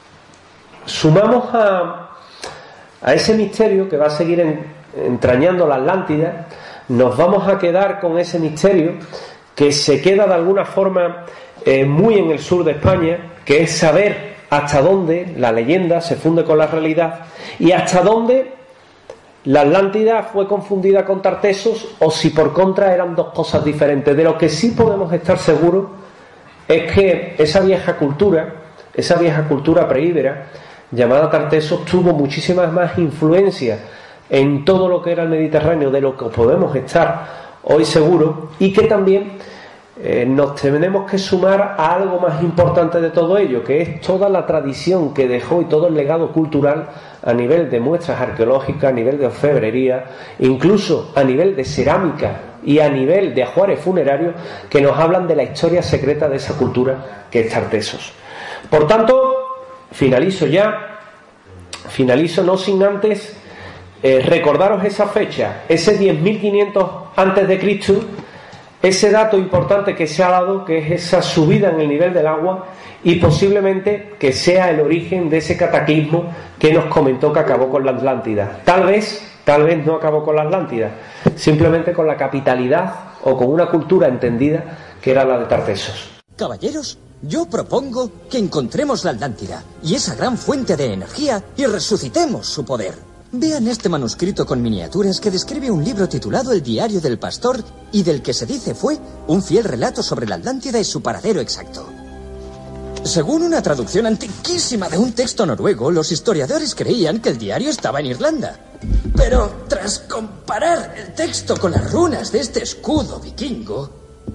sumamos a, a ese misterio que va a seguir en, entrañando la Atlántida. Nos vamos a quedar con ese misterio que se queda de alguna forma eh, muy en el sur de España, que es saber hasta dónde la leyenda se funde con la realidad y hasta dónde la Atlántida fue confundida con Tartesos, o si por contra eran dos cosas diferentes. De lo que sí podemos estar seguros es que esa vieja cultura, esa vieja cultura preíbera llamada Tartesos, tuvo muchísimas más influencias en todo lo que era el Mediterráneo de lo que podemos estar hoy seguros, y que también eh, nos tenemos que sumar a algo más importante de todo ello, que es toda la tradición que dejó y todo el legado cultural a nivel de muestras arqueológicas, a nivel de orfebrería, incluso a nivel de cerámica y a nivel de ajuares funerarios, que nos hablan de la historia secreta de esa cultura que es Tartesos. Por tanto, finalizo ya, finalizo no sin antes eh, recordaros esa fecha, ese diez mil quinientos antes de Cristo, ese dato importante que se ha dado, que es esa subida en el nivel del agua, y posiblemente que sea el origen de ese cataclismo que nos comentó que acabó con la Atlántida. Tal vez, tal vez no acabó con la Atlántida, simplemente con la capitalidad o con una cultura entendida que era la de Tartesos. Caballeros, yo propongo que encontremos la Atlántida y esa gran fuente de energía y resucitemos su poder. Vean este manuscrito con miniaturas que describe un libro titulado El diario del pastor y del que se dice fue un fiel relato sobre la Atlántida y su paradero exacto. Según una traducción antiquísima de un texto noruego, los historiadores creían que el diario estaba en Irlanda. Pero tras comparar el texto con las runas de este escudo vikingo,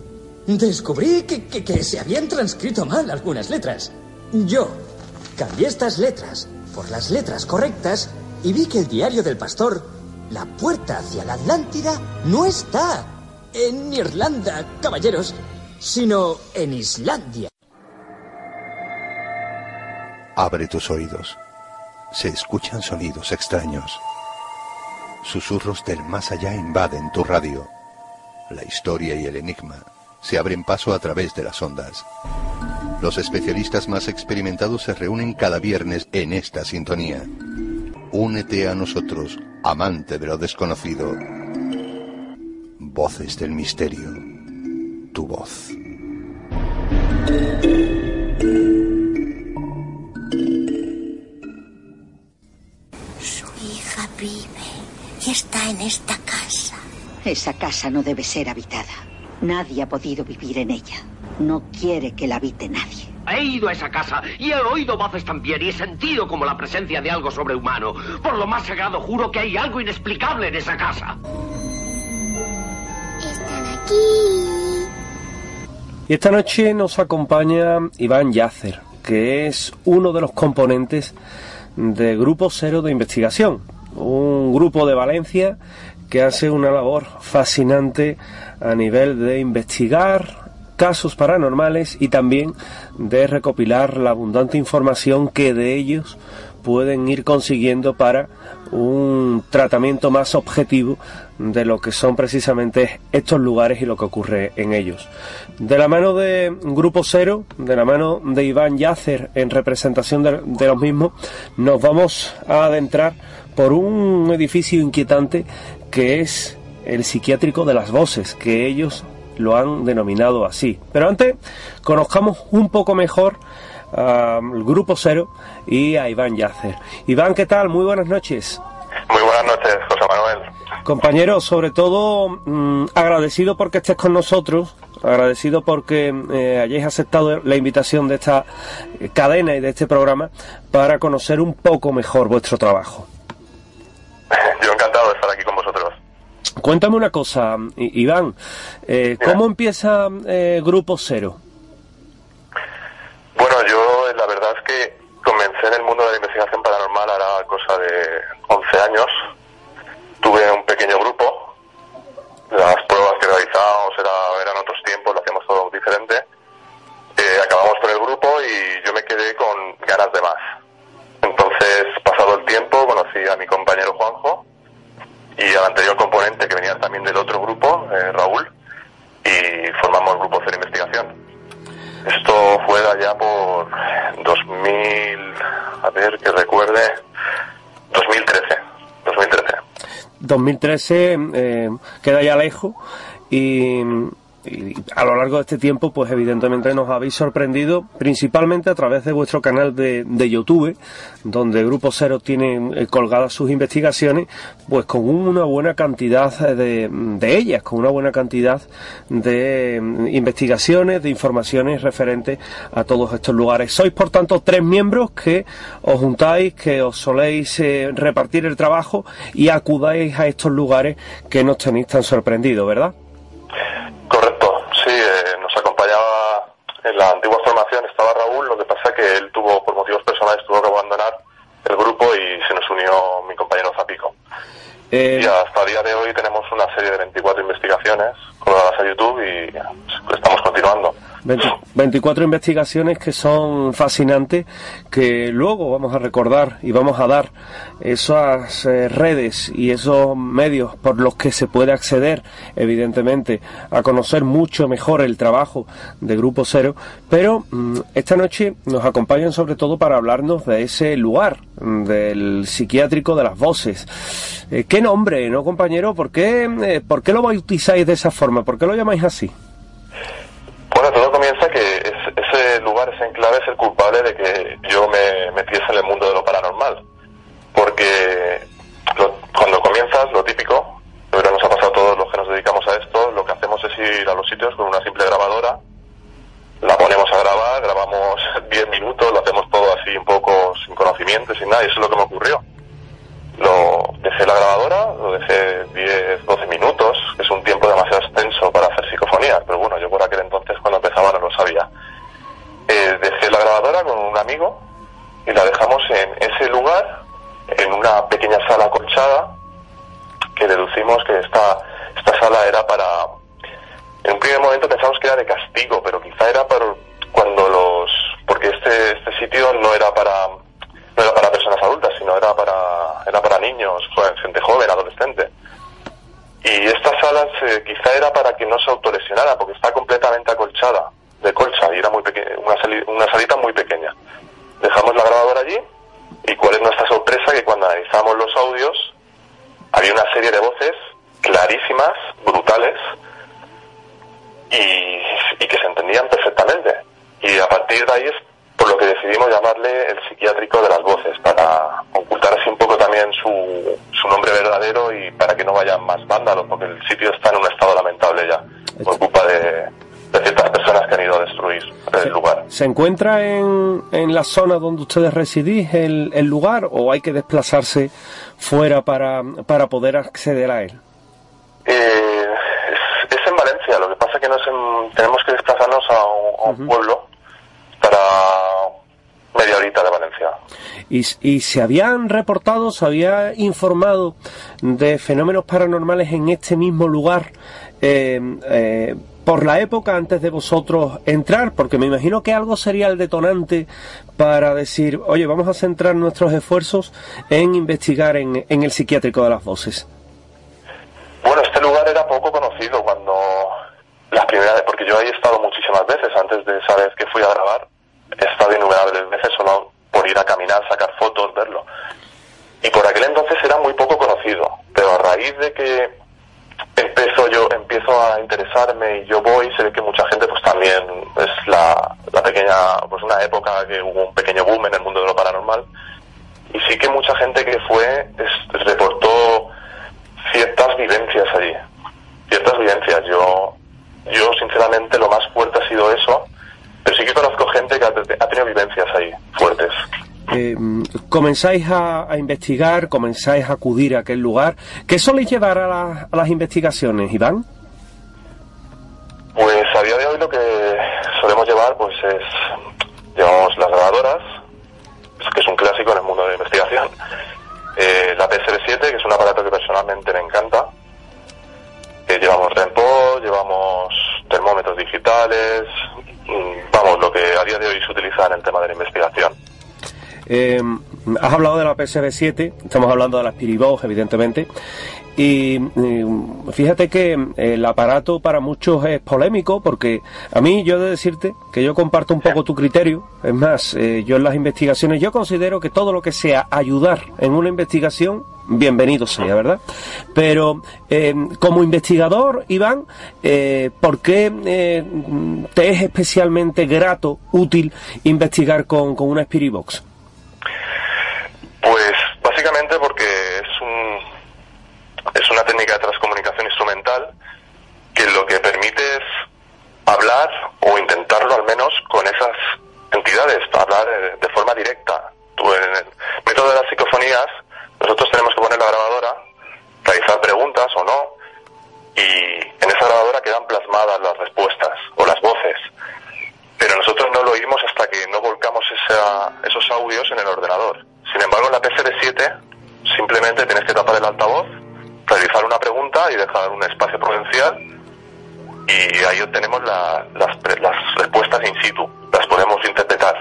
descubrí que, que, que se habían transcrito mal algunas letras. Yo cambié estas letras por las letras correctas y vi que el diario del pastor, la puerta hacia la Atlántida, no está en Irlanda, caballeros, sino en Islandia. Abre tus oídos. Se escuchan sonidos extraños. Susurros del más allá invaden tu radio. La historia y el enigma se abren paso a través de las ondas. Los especialistas más experimentados se reúnen cada viernes en esta sintonía. Únete a nosotros, amante de lo desconocido. Voces del misterio. Tu voz. Su hija vive y está en esta casa. Esa casa no debe ser habitada. Nadie ha podido vivir en ella. No quiere que la habite nadie. He ido a esa casa y he oído voces también y he sentido como la presencia de algo sobrehumano. Por lo más sagrado juro que hay algo inexplicable en esa casa. Están aquí. Y esta noche nos acompaña Iván Yacer, que es uno de los componentes de Grupo Cero de Investigación, un grupo de Valencia que hace una labor fascinante a nivel de investigar casos paranormales y también de recopilar la abundante información que de ellos pueden ir consiguiendo para un tratamiento más objetivo de lo que son precisamente estos lugares y lo que ocurre en ellos. De la mano de Grupo Cero, de la mano de Iván Yacer en representación de, de los mismos, nos vamos a adentrar por un edificio inquietante que es el psiquiátrico de las voces, que ellos lo han denominado así. Pero antes, conozcamos un poco mejor al Grupo Cero y a Iván Yacer. Iván, ¿qué tal? Muy buenas noches. Muy buenas noches, José Manuel. Compañero, sobre todo mmm, agradecido porque estés con nosotros, agradecido porque eh, hayáis aceptado la invitación de esta cadena y de este programa para conocer un poco mejor vuestro trabajo. Yo encantado de estar aquí con vosotros. Cuéntame una cosa, Iván, eh, ¿cómo empieza eh, Grupo Cero? Bueno, yo la verdad es que comencé en el mundo de la investigación paranormal hará cosa de once años. Tuve un pequeño grupo, las pruebas que realizábamos era, eran otros tiempos, lo hacíamos todo diferente. Eh, acabamos con el grupo y yo me quedé con ganas de más. Entonces, pasado el tiempo, conocí a mi compañero Juanjo y al anterior componente que venía también del otro grupo, eh, Raúl, y formamos el Grupo Cero Investigación. Esto fue allá por dos mil, a ver que recuerde, dos mil trece. dos mil trece eh, queda ya lejos y, y a lo largo de este tiempo pues evidentemente nos habéis sorprendido principalmente a través de vuestro canal de, de YouTube, donde Grupo Cero tiene eh, colgadas sus investigaciones pues con una buena cantidad de, de ellas, con una buena cantidad de investigaciones, de informaciones referentes a todos estos lugares. Sois por tanto tres miembros que os juntáis, que os soléis eh, repartir el trabajo y acudáis a estos lugares que nos tenéis tan sorprendidos, ¿verdad? Correcto, sí, eh, nos acompañaba en la antigua formación, estaba Raúl, lo que pasa que él tuvo, por motivos personales, tuvo que abandonar el grupo y se nos unió mi compañero Zapico. Eh... Y hasta el día de hoy tenemos una serie de veinticuatro investigaciones colgadas a YouTube y estamos continuando. veinticuatro investigaciones que son fascinantes, que luego vamos a recordar y vamos a dar esas eh, redes y esos medios por los que se puede acceder, evidentemente, a conocer mucho mejor el trabajo de Grupo Cero, pero mmm, esta noche nos acompañan sobre todo para hablarnos de ese lugar, del psiquiátrico de las voces. Eh, ¿Qué nombre, no, compañero? ¿Por qué, eh, ¿Por qué lo bautizáis de esa forma? ¿Por qué lo llamáis así? Bueno, todo comienza que es, ese lugar, ese enclave es el culpable de que yo me metiese en el mundo de lo paranormal. Porque lo, cuando comienzas, lo típico, pero nos ha pasado a todos los que nos dedicamos a esto, lo que hacemos es ir a los sitios con una simple grabadora, la ponemos a grabar, grabamos diez minutos, lo hacemos todo así un poco sin conocimiento, sin nada, y eso es lo que me ocurrió. Lo dejé la grabadora, lo dejé diez, doce minutos, que es un tiempo demasiado extenso para hacer psicofonías, pero bueno, yo por aquel entonces cuando empezaba no lo sabía. Eh, dejé la grabadora con un amigo y la dejamos en ese lugar, en una pequeña sala acolchada, que deducimos que esta, esta sala era para... En un primer momento pensamos que era de castigo, pero quizá era para cuando los... porque este, este sitio no era para... no era para personas adultas, sino era para era para niños, gente joven, adolescente. Y esta sala eh, quizá era para que no se autolesionara, porque está completamente acolchada, de colcha, y era muy pequeña, una, sali, una salita muy pequeña. Dejamos la grabadora allí, y cuál es nuestra sorpresa, que cuando analizamos los audios, había una serie de voces clarísimas, brutales, y, y que se entendían perfectamente. Y a partir de ahí es por lo que decidimos llamarle el psiquiátrico de las voces, para ocultar así un poco también su, su nombre verdadero y para que no vayan más vándalos, porque el sitio está en un estado lamentable ya, por culpa de, de ciertas personas que han ido a destruir el lugar. ¿Se encuentra en, en la zona donde ustedes residís el, el lugar o hay que desplazarse fuera para, para poder acceder a él? Eh, es, es en Valencia, lo que pasa es que nos en, tenemos que desplazarnos a un, a un uh-huh. pueblo para media horita de Valencia. ¿Y, y se habían reportado, se había informado de fenómenos paranormales en este mismo lugar eh, eh, por la época antes de vosotros entrar? Porque me imagino que algo sería el detonante para decir, oye, vamos a centrar nuestros esfuerzos en investigar en, en el psiquiátrico de las voces. Bueno, este lugar era poco conocido cuando... las primeras, porque yo ahí he estado muchísimas veces, antes de esa vez que fui a grabar, he estado innumerables veces solo por ir a caminar, sacar fotos, verlo. Y por aquel entonces era muy poco conocido, pero a raíz de que empiezo yo, empiezo a interesarme y yo voy, se ve que mucha gente pues también es la, la pequeña, pues una época que hubo un pequeño boom en el mundo de lo paranormal, y sí que mucha gente que fue es, reportó ciertas vivencias allí, ciertas vivencias. Yo, yo sinceramente lo más fuerte ha sido eso, pero sí que conozco gente que ha, ha tenido vivencias ahí fuertes. Eh, comenzáis a, a investigar, comenzáis a acudir a aquel lugar. ¿Qué soléis llevar a, la, a las investigaciones, Iván? Pues a día de hoy lo que solemos llevar pues es, llevamos las grabadoras, que es un clásico en el mundo de la investigación, eh, la P S R siete, que es un aparato que personalmente me encanta, eh, llevamos REMPO, llevamos termómetros digitales, vamos, lo que a día de hoy se utiliza en el tema de la investigación. Eh, has hablado de la P S R siete, estamos hablando de la Spiribox, evidentemente, y eh, fíjate que el aparato para muchos es polémico, porque a mí, yo he de decirte que yo comparto un poco tu criterio. Es más, eh, yo en las investigaciones, yo considero que todo lo que sea ayudar en una investigación, bienvenido sea, ¿verdad? Pero eh, como investigador, Iván, eh, ¿por qué eh, te es especialmente grato, útil, investigar con, con una Spiribox? Pues básicamente porque es un es una técnica de transcomunicación instrumental que lo que permite es hablar, o intentarlo al menos, con esas entidades, hablar de forma directa. Tú, en el método de las psicofonías, nosotros tenemos que poner la grabadora, realizar preguntas o no, y en esa grabadora quedan plasmadas las respuestas o las voces. Pero nosotros no lo oímos hasta que no volcamos esa, esos audios en el ordenador. Sin embargo, en la P S R siete simplemente tienes que tapar el altavoz, realizar una pregunta y dejar un espacio prudencial, y ahí obtenemos la, las, las respuestas in situ, las podemos interpretar.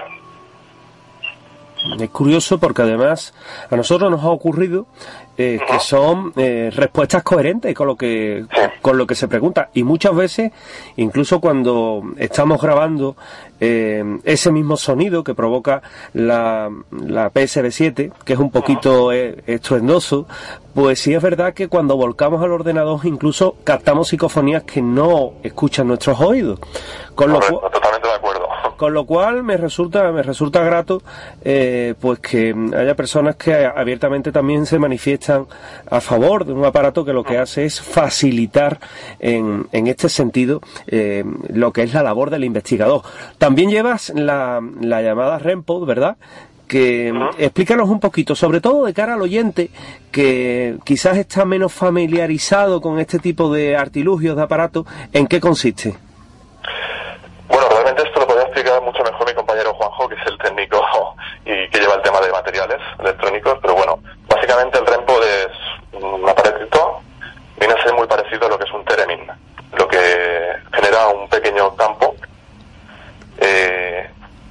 Es curioso porque además a nosotros nos ha ocurrido eh, uh-huh. que son eh, respuestas coherentes con lo que sí. con lo que se pregunta, y muchas veces, incluso cuando estamos grabando eh, ese mismo sonido que provoca la, la P S R siete, que es un poquito uh-huh. eh, estruendoso, pues sí es verdad que cuando volcamos al ordenador incluso captamos psicofonías que no escuchan nuestros oídos. Con Correcto, lo cual, totalmente de acuerdo. Con lo cual me resulta me resulta grato eh, pues que haya personas que abiertamente también se manifiestan a favor de un aparato que lo que hace es facilitar en, en este sentido eh, lo que es la labor del investigador. También llevas la, la llamada REMPO, ¿verdad? Que uh-huh. explícanos un poquito, sobre todo de cara al oyente que quizás está menos familiarizado con este tipo de artilugios de aparatos, ¿en qué consiste? Bueno, realmente esto lo podría explicar mucho mejor mi compañero Juanjo, que es el técnico y que lleva el tema de materiales electrónicos, pero bueno, básicamente el REMPO es un aparatito, viene a ser muy parecido a lo que es un Theremin, lo que genera un pequeño campo, eh,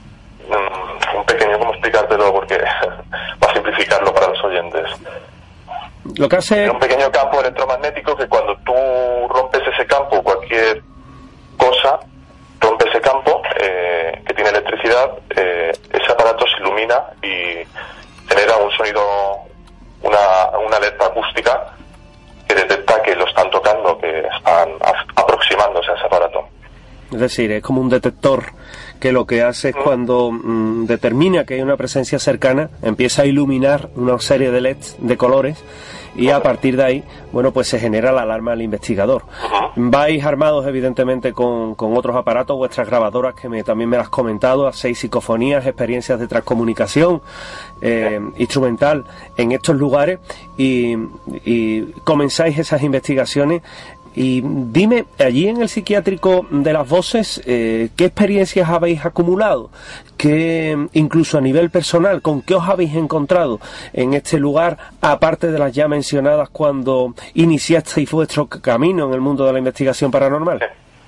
un pequeño, ¿cómo explicártelo? Porque va a simplificarlo para los oyentes. Lo que hace... un pequeño campo electromagnético que cuando tú rompes ese campo, cualquier cosa rompe ese campo eh, que tiene electricidad, eh, ese aparato se ilumina y genera un sonido, una, una alerta acústica que detecta que lo están tocando, que están a, aproximándose a ese aparato. Es decir, es como un detector que lo que hace es mm. cuando mm, determina que hay una presencia cercana, empieza a iluminar una serie de L E Ds de colores, y a partir de ahí, bueno, pues se genera la alarma al investigador. Uh-huh. Vais armados evidentemente con, con otros aparatos, vuestras grabadoras que me, también me las has comentado, seis psicofonías, experiencias de transcomunicación eh, instrumental en estos lugares, y, y comenzáis esas investigaciones. Y dime, allí en el psiquiátrico de Las Voces, eh, ¿qué experiencias habéis acumulado? ¿Qué, incluso a nivel personal, con qué os habéis encontrado en este lugar, aparte de las ya mencionadas cuando iniciasteis vuestro camino en el mundo de la investigación paranormal?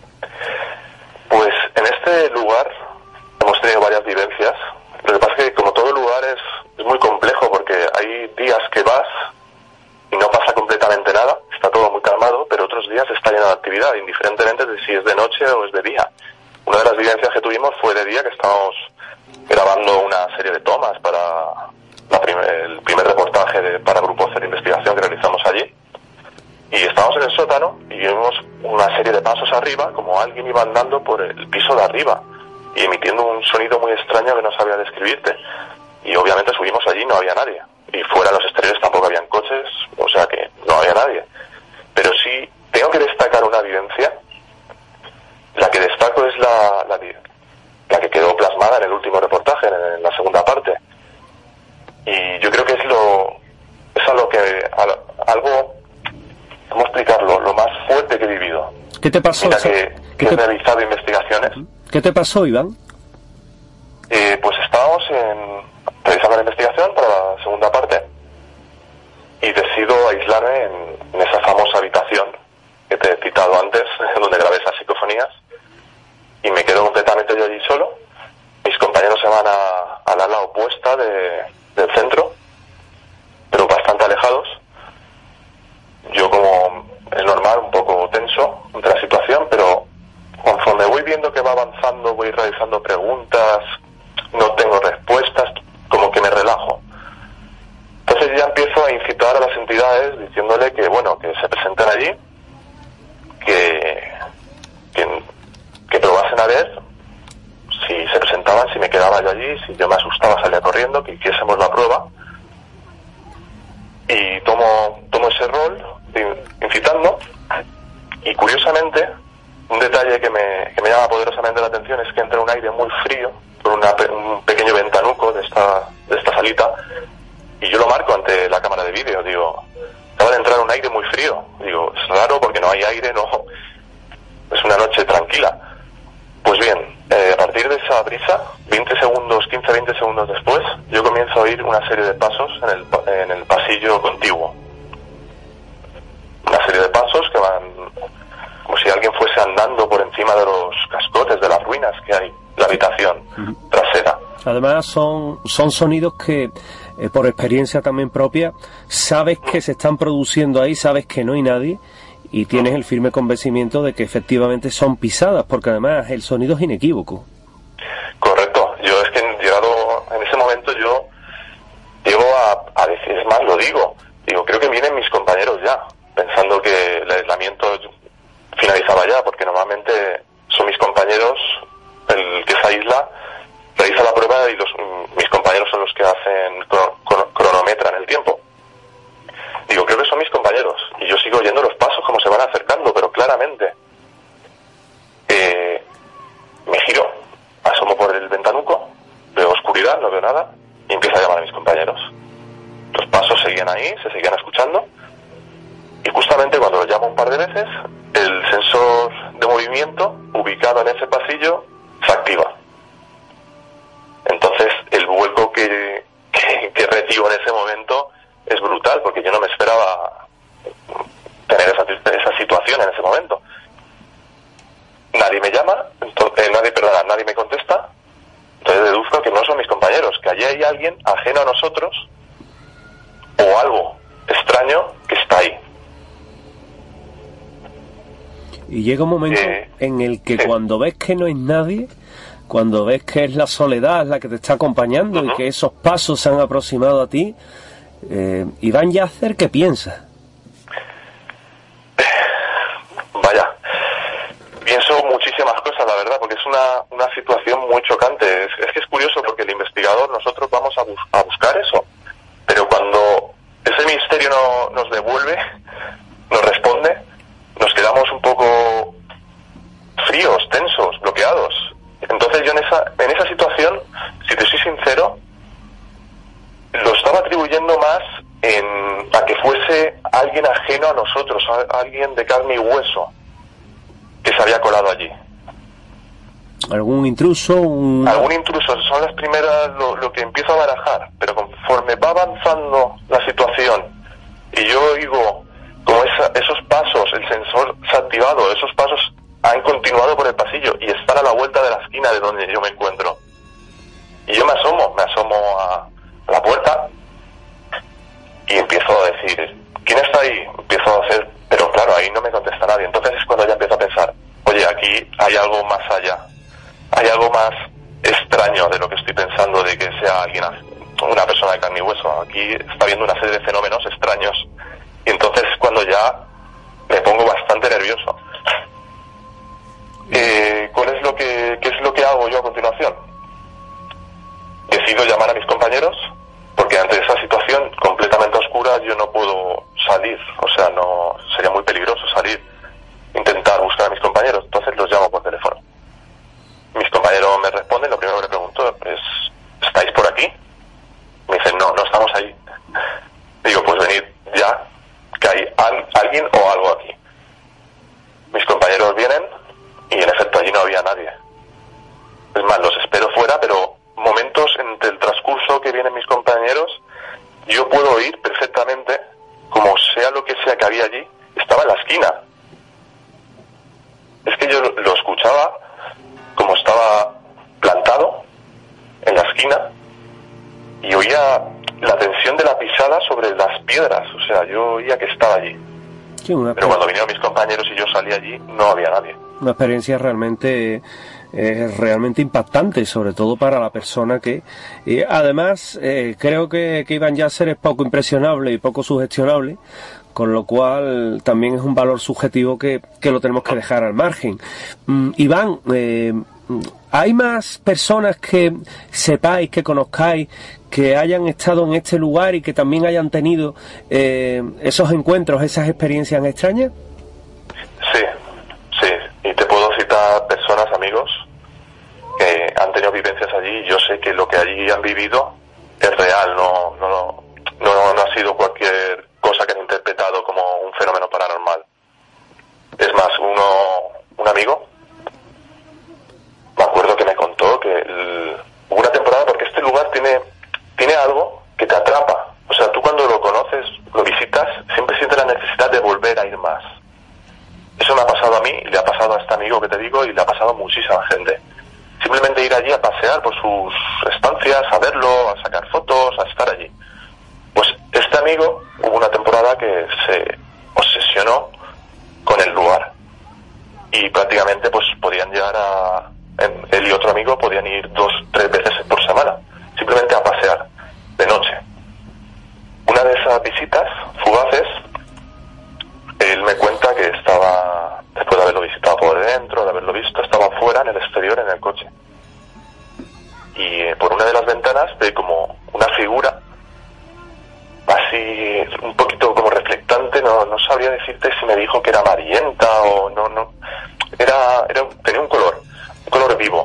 Pues en este lugar hemos tenido varias vivencias. Lo que pasa es que como todo lugar es, es muy complejo, porque hay días que vas y no pasa completamente nada, está todo muy calmado, pero otros días está lleno de actividad, indiferentemente de si es de noche o es de día. Una de las vivencias que tuvimos fue de día, que estábamos grabando una serie de tomas para la primer, el primer reportaje de, para Grupo C de investigación que realizamos allí, y estábamos en el sótano y vimos una serie de pasos arriba, como alguien iba andando por el piso de arriba y emitiendo un sonido muy extraño que no sabía describirte, y obviamente subimos allí y no había nadie. Y fuera en los exteriores tampoco habían coches, o sea que no había nadie. la, la, la que quedó plasmada en el último reportaje, en, en la segunda parte. Y yo creo que es lo es a lo que a, algo, ¿cómo explicarlo? Lo más fuerte que he vivido. ¿Qué te pasó? Mira o sea, que, que te... he realizado investigaciones. ¿Qué te pasó, Iván? Eh, pues estábamos en, realizando la investigación para la segunda parte y decido aislarme en, en esa famosa habitación que te he citado antes, donde grabé esas psicofonías, y me quedo completamente yo allí solo. Mis compañeros se van a, al ala opuesta de, del centro, pero bastante alejados. Yo, como es normal, un poco tenso ante la situación, pero conforme voy viendo que va avanzando, voy realizando preguntas, no tengo respuestas, como que me relajo. Entonces ya empiezo a incitar a las entidades diciéndole que, bueno, que se presenten allí, que, que, que probasen a ver si se presentaban, si me quedaba yo allí, si yo me asustaba salía corriendo, que hiciésemos la prueba. Y tomo, tomo ese rol de, incitando, y curiosamente, un detalle que me, que me llama poderosamente la atención es que entra un aire muy frío por una, un pequeño ventanuco de esta, de esta salita, y yo lo marco ante la cámara de vídeo. Digo, acaba de entrar un aire muy frío. Digo, es raro porque no hay aire, no, es una noche tranquila. Pues bien, eh, a partir de esa brisa, veinte segundos, quince, veinte segundos después, yo comienzo a oír una serie de pasos en el, en el pasillo contiguo. Una serie de pasos que van como si alguien fuese andando por encima de los cascotes, de las ruinas que hay, la habitación uh-huh. trasera. Además son, son sonidos que, eh, por experiencia también propia, sabes que se están produciendo ahí, sabes que no hay nadie, y tienes el firme convencimiento de que efectivamente son pisadas, porque además el sonido es inequívoco. Correcto. Yo es que llegado en ese momento yo llego a, a decir, es más, lo digo, digo, creo que vienen mis compañeros ya, pensando que el aislamiento finalizaba ya, porque normalmente son mis compañeros el que se aísla, realiza la prueba y los, mis compañeros son los que hacen crono, cronometran el tiempo. Digo, creo que son mis compañeros, y yo sigo oyendo los pasos como se van acercando, pero claramente. Eh, me giro, asomo por el ventanuco, veo oscuridad, no veo nada, y empiezo a llamar a mis compañeros. Los pasos seguían ahí, se seguían escuchando, y justamente cuando los llamo un par de veces, el sensor de movimiento ubicado en ese pasillo se activa. Entonces el vuelco que, que, que recibo en ese momento es brutal, porque yo no me esperaba tener esa, esa situación en ese momento. Nadie me llama, entonces, eh, nadie, perdona, nadie me contesta, entonces deduzco que no son mis compañeros, que allí hay alguien ajeno a nosotros o algo extraño que está ahí. Y llega un momento eh, en el que sí. cuando ves que no hay nadie, cuando ves que es la soledad la que te está acompañando uh-huh. y que esos pasos se han aproximado a ti, eh, Iván Yacer, ¿qué piensas? Vaya, pienso muchísimas cosas, la verdad, porque es una, una situación muy chocante. Es, es que es curioso porque el investigador, nosotros vamos a, bus a buscar eso, pero cuando ese misterio no, nos devuelve, nos responde, nos quedamos un poco fríos, tensos, bloqueados. Entonces yo en esa, en esa situación, si te soy sincero, lo estaba atribuyendo más en, a que fuese alguien ajeno a nosotros, a, a alguien de carne y hueso que se había colado allí. ¿Algún intruso? Un... Algún intruso, son las primeras, lo, lo que empiezo a barajar, pero conforme va avanzando la situación y yo oigo como esa, esos pasos, el sensor se ha activado, esos pasos han continuado por el pasillo y están a la vuelta de la esquina de donde yo me encuentro. Y yo me asomo, me asomo a, a la puerta y empiezo a decir, ¿quién está ahí? Empiezo a hacer, pero claro, ahí no me contesta nadie. Entonces es cuando ya empiezo a pensar, oye, aquí hay algo más allá, hay algo más extraño de lo que estoy pensando de que sea alguien, una persona de carne y hueso. Aquí está habiendo una serie de fenómenos extraños. Y entonces es cuando ya me pongo bastante nervioso. Eh, ¿Cuál es lo que, qué es lo que hago yo a continuación? Decido llamar a mis compañeros, porque ante esa situación completamente oscura yo no puedo salir, o sea, no sería muy peligroso salir, intentar buscar a mis compañeros, entonces los llamo por teléfono. alguien o algo aquí. Mis compañeros vienen y en efecto allí no había nadie. Es más, los espero fuera, pero momentos entre el transcurso que vienen mis compañeros, yo puedo oír perfectamente, como sea lo que sea que había allí, estaba en la esquina. Es que yo lo, lo escuchaba como estaba plantado en la esquina y oía la tensión de la pisada sobre las piedras, o sea, yo oía que estaba allí. Sí, una pero cuando vinieron mis compañeros y yo salí allí, no había nadie. Una experiencia realmente eh, realmente impactante, sobre todo para la persona que... Eh, además, eh, creo que, que Iván Yasser es poco impresionable y poco sugestionable, con lo cual también es un valor subjetivo que, que lo tenemos que dejar al margen. Mm, Iván, eh, ¿hay más personas que sepáis, que conozcáis, que hayan estado en este lugar y que también hayan tenido eh, esos encuentros, esas experiencias extrañas? Sí, sí, y te puedo citar personas, amigos, que han tenido vivencias allí y yo sé que lo que allí han vivido es real, no, no, no, no, no ha sido cualquier cosa que han interpretado como un fenómeno paranormal. Es más, uno, un amigo, me acuerdo que me contó que el, hubo una temporada, porque este lugar tiene, tiene algo que te atrapa. O sea, tú cuando lo conoces, lo visitas, siempre sientes la necesidad de volver a ir más. Eso me ha pasado a mí, le ha pasado a este amigo que te digo, y le ha pasado a muchísima gente. Simplemente ir allí a pasear por sus estancias, a verlo, a sacar fotos, a estar allí. Pues este amigo, hubo una temporada que se obsesionó con el lugar. Y prácticamente pues podían llegar a... él y otro amigo podían ir dos, tres veces por semana, simplemente a pasear, de noche. Una de esas visitas fugaces, él me cuenta que estaba, después de haberlo visitado por dentro, de haberlo visto, estaba fuera en el exterior en el coche. Y eh, por una de las ventanas ve como una figura, así un poquito como reflectante, no, no sabría decirte si me dijo que era amarillenta o no, no, era, era tenía un color, un color vivo.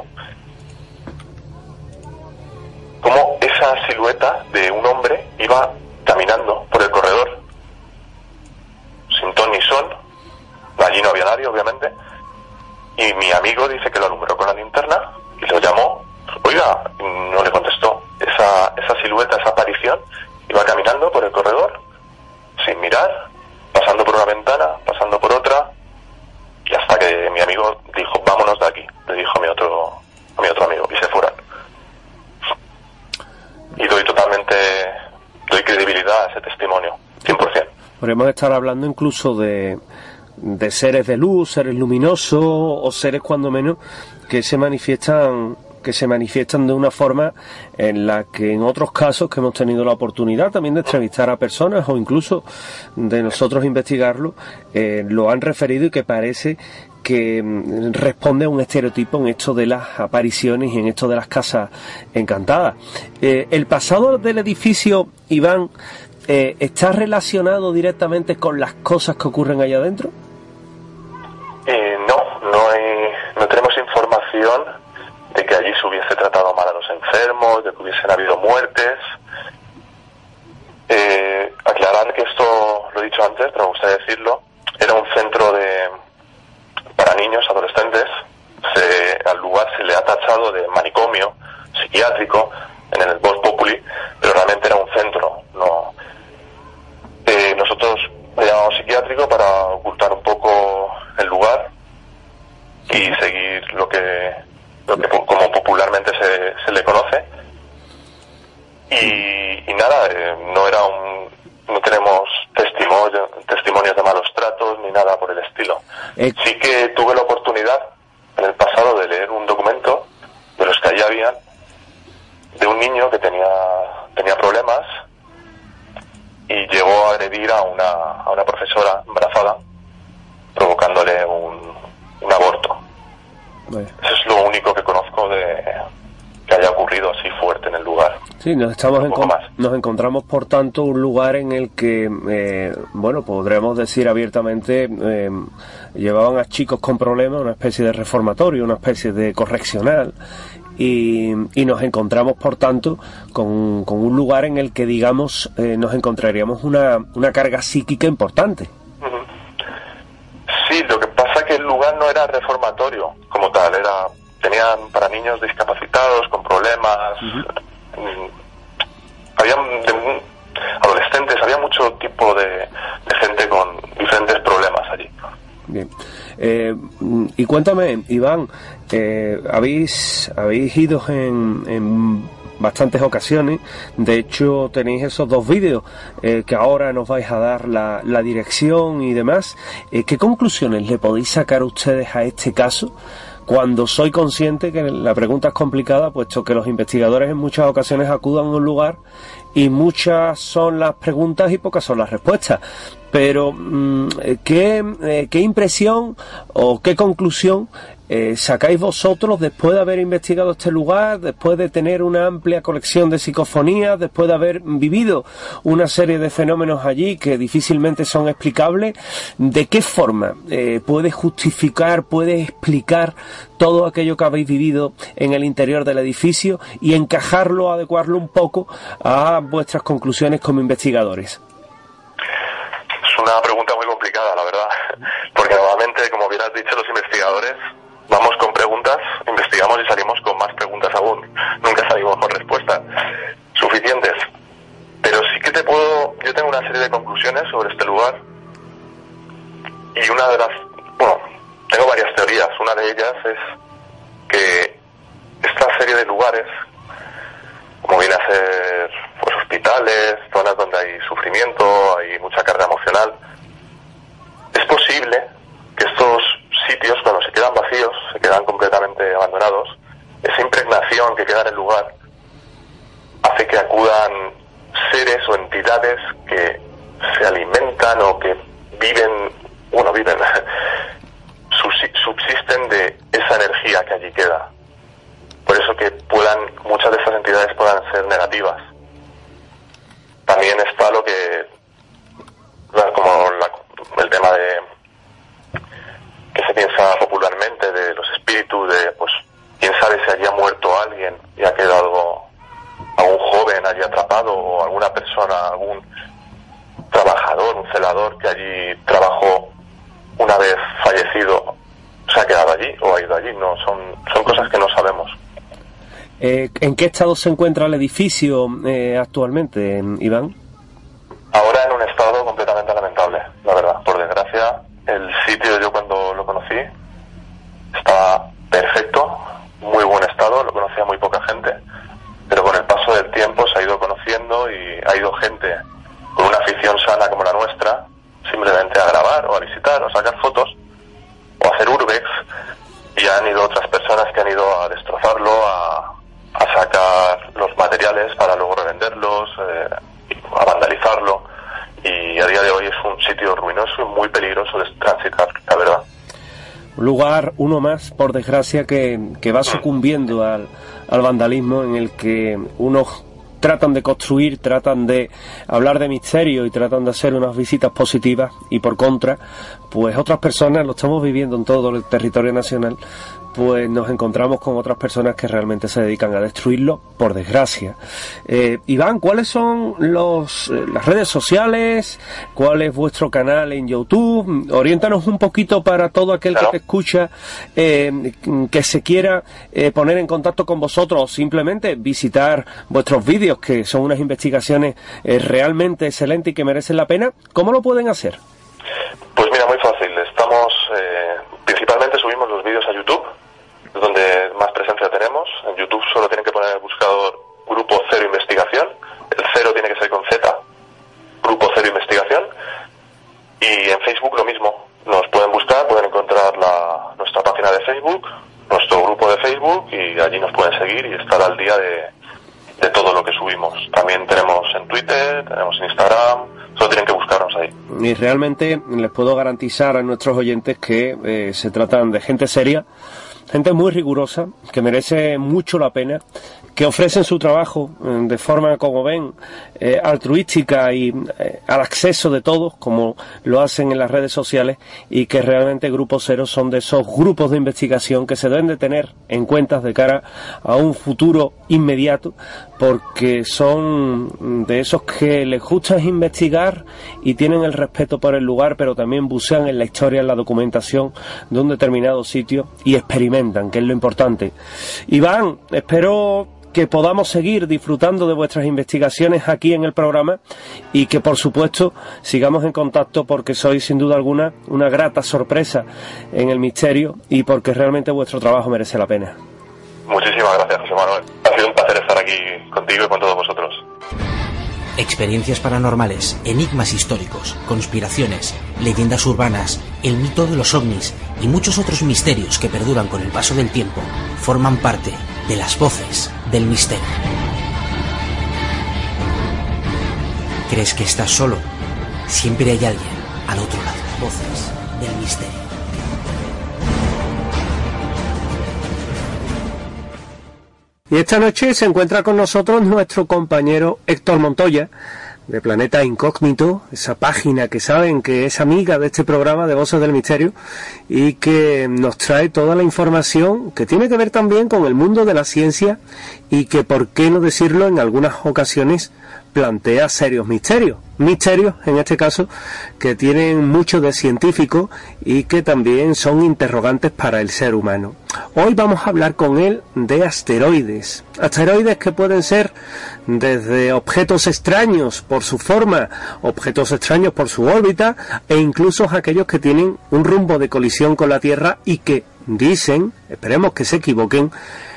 Como esa silueta de un hombre iba caminando por el corredor, sin ton ni son, allí no había nadie obviamente, y mi amigo dice que lo alumbró con la linterna y lo llamó, oiga, no le contestó. Esa, esa silueta, esa aparición iba caminando por el corredor sin mirar, pasando por una ventana, pasando por otra, y hasta que mi amigo dijo, vámonos de aquí, le dijo a mi otro, a mi otro amigo, y se fueron. Y doy totalmente, doy credibilidad a ese testimonio, cien por ciento. Podemos estar hablando incluso de, de seres de luz, seres luminosos, o seres cuando menos que se manifiestan que se manifiestan de una forma en la que en otros casos que hemos tenido la oportunidad también de entrevistar a personas o incluso de nosotros investigarlo, eh, lo han referido y que parece que mm, responde a un estereotipo en esto de las apariciones y en esto de las casas encantadas. Eh, el pasado del edificio, Iván, eh, ¿está relacionado directamente con las cosas que ocurren allá adentro? Eh, no, no hay, no tenemos información de que allí se hubiese tratado mal a los enfermos, de que hubiesen habido muertes. Eh, aclarar que esto, lo he dicho antes, pero me gustaría decirlo, era un centro de para niños, adolescentes. Se, al lugar se le ha tachado de manicomio psiquiátrico en el Vox Populi, pero realmente era un centro. No, eh, nosotros le llamamos psiquiátrico para ocultar un poco el lugar y seguir lo que lo que como popularmente se, se le conoce. Y, y nada, eh, no era un, no tenemos testimonio, testimonios de malos tratos ni nada por el estilo. Eh. Sí que tuve la oportunidad en el pasado de leer un documento de los que allí había, de un niño que tenía tenía problemas y llegó a agredir a una a una profesora embarazada, provocándole un, un aborto. Bueno. Eso es lo único que conozco de que haya ocurrido así fuerte en el lugar. Sí, nos estamos encont- nos encontramos por tanto un lugar en el que eh, bueno, podremos decir abiertamente eh, llevaban a chicos con problemas, una especie de reformatorio, una especie de correccional, y, y nos encontramos por tanto con, con un lugar en el que digamos eh, nos encontraríamos una, una carga psíquica importante. Uh-huh. ponían para niños discapacitados, con problemas, uh-huh. había de, adolescentes, había mucho tipo de, de gente con diferentes problemas allí. Bien. Eh, y cuéntame, Iván, eh, habéis habéis ido en, en bastantes ocasiones, de hecho tenéis esos dos vídeos eh, que ahora nos vais a dar la, la dirección y demás. Eh, ¿Qué conclusiones le podéis sacar ustedes a este caso? Cuando soy consciente que la pregunta es complicada, puesto que los investigadores en muchas ocasiones acuden a un lugar y muchas son las preguntas y pocas son las respuestas. Pero, ¿qué, eh, qué impresión o qué conclusión eh, sacáis vosotros después de haber investigado este lugar, después de tener una amplia colección de psicofonías, después de haber vivido una serie de fenómenos allí que difícilmente son explicables? ¿De qué forma eh, puede justificar, puede explicar todo aquello que habéis vivido en el interior del edificio y encajarlo, adecuarlo un poco a vuestras conclusiones como investigadores? Es una pregunta muy complicada, la verdad, porque normalmente, como bien has dicho, los investigadores vamos con preguntas, investigamos y salimos con más preguntas aún. Nunca salimos con respuestas suficientes. Pero sí que te puedo... Yo tengo una serie de conclusiones sobre este lugar. Y una de las... Bueno, tengo varias teorías. Una de ellas es que esta serie de lugares, como viene a ser pues hospitales, zonas donde hay sufrimiento, hay mucha carga emocional, es posible que estos sitios, cuando se quedan vacíos, se quedan completamente abandonados, esa impregnación que queda en el lugar hace que acudan seres o entidades que se alimentan o que viven, bueno, viven, subsisten de esa energía que allí queda. Por eso que puedan, muchas de esas entidades puedan ser negativas. También está lo que, como la, el tema de que se piensa popularmente de los espíritus, de pues quién sabe si allí ha muerto alguien y ha quedado algún joven allí atrapado, o alguna persona, algún trabajador, un celador que allí trabajó una vez fallecido, se ha quedado allí o ha ido allí. No, son, son cosas que no sabemos. Eh, ¿En qué estado se encuentra el edificio eh, actualmente, Iván? Ahora en un estado completamente lamentable, la verdad. Por desgracia, el sitio, yo cuando lo conocí, estaba perfecto, muy buen estado, lo conocía muy poca gente, pero con el paso del tiempo se ha ido conociendo y ha ido gente con una afición sana como la nuestra, simplemente a grabar o a visitar o a sacar fotos o a hacer urbex, y han ido otras personas que han ido a destrozarlo, a a sacar los materiales para luego revenderlos, eh, a vandalizarlo, y a día de hoy es un sitio ruinoso y muy peligroso de transitar, la verdad. Un lugar, uno más, por desgracia, que, que va sucumbiendo al, al vandalismo, en el que unos tratan de construir, tratan de hablar de misterio y tratan de hacer unas visitas positivas, y por contra, pues otras personas, lo estamos viviendo en todo el territorio nacional, pues nos encontramos con otras personas que realmente se dedican a destruirlo, por desgracia. Eh, Iván, ¿cuáles son los, eh, las redes sociales? ¿Cuál es vuestro canal en YouTube? Oriéntanos un poquito para todo aquel claro. que te escucha, eh, que se quiera eh, poner en contacto con vosotros, o simplemente visitar vuestros vídeos, que son unas investigaciones eh, realmente excelentes y que merecen la pena. ¿Cómo lo pueden hacer? Pues mira, muy fácil. Estamos, eh, principalmente subimos los vídeos a YouTube, donde más presencia tenemos. En YouTube solo tienen que poner en el buscador Grupo Cero Investigación. El cero tiene que ser con Z, Grupo Cero Investigación. Y en Facebook lo mismo. Nos pueden buscar, pueden encontrar la, nuestra página de Facebook, nuestro grupo de Facebook, y allí nos pueden seguir y estar al día de, de todo lo que subimos. También tenemos en Twitter, tenemos en Instagram, solo tienen que buscarnos ahí. Y realmente les puedo garantizar a nuestros oyentes que eh, se tratan de gente seria, gente muy rigurosa, que merece mucho la pena que ofrecen su trabajo de forma, como ven, eh, altruística y eh, al acceso de todos, como lo hacen en las redes sociales, y que realmente Grupo Cero son de esos grupos de investigación que se deben de tener en cuenta de cara a un futuro inmediato, porque son de esos que les gusta investigar y tienen el respeto por el lugar, pero también bucean en la historia, en la documentación de un determinado sitio y experimentan, que es lo importante. Iván, espero que podamos seguir disfrutando de vuestras investigaciones aquí en el programa y que, por supuesto, sigamos en contacto, porque sois, sin duda alguna, una grata sorpresa en el misterio y porque realmente vuestro trabajo merece la pena. Muchísimas gracias, José Manuel. Ha sido un placer estar aquí contigo y con todos vosotros. Experiencias paranormales, enigmas históricos, conspiraciones, leyendas urbanas, el mito de los ovnis y muchos otros misterios que perduran con el paso del tiempo forman parte de las voces del misterio. ¿Crees que estás solo? Siempre hay alguien al otro lado. Voces del misterio. Y esta noche se encuentra con nosotros nuestro compañero Héctor Montoya, de Planeta Incógnito, esa página que saben que es amiga de este programa de Voces del Misterio y que nos trae toda la información que tiene que ver también con el mundo de la ciencia y que, por qué no decirlo, en algunas ocasiones plantea serios misterios. Misterios, en este caso, que tienen mucho de científico y que también son interrogantes para el ser humano. Hoy vamos a hablar con él de asteroides. Asteroides que pueden ser desde objetos extraños por su forma, objetos extraños por su órbita, e incluso aquellos que tienen un rumbo de colisión con la Tierra y que dicen, esperemos que se equivoquen,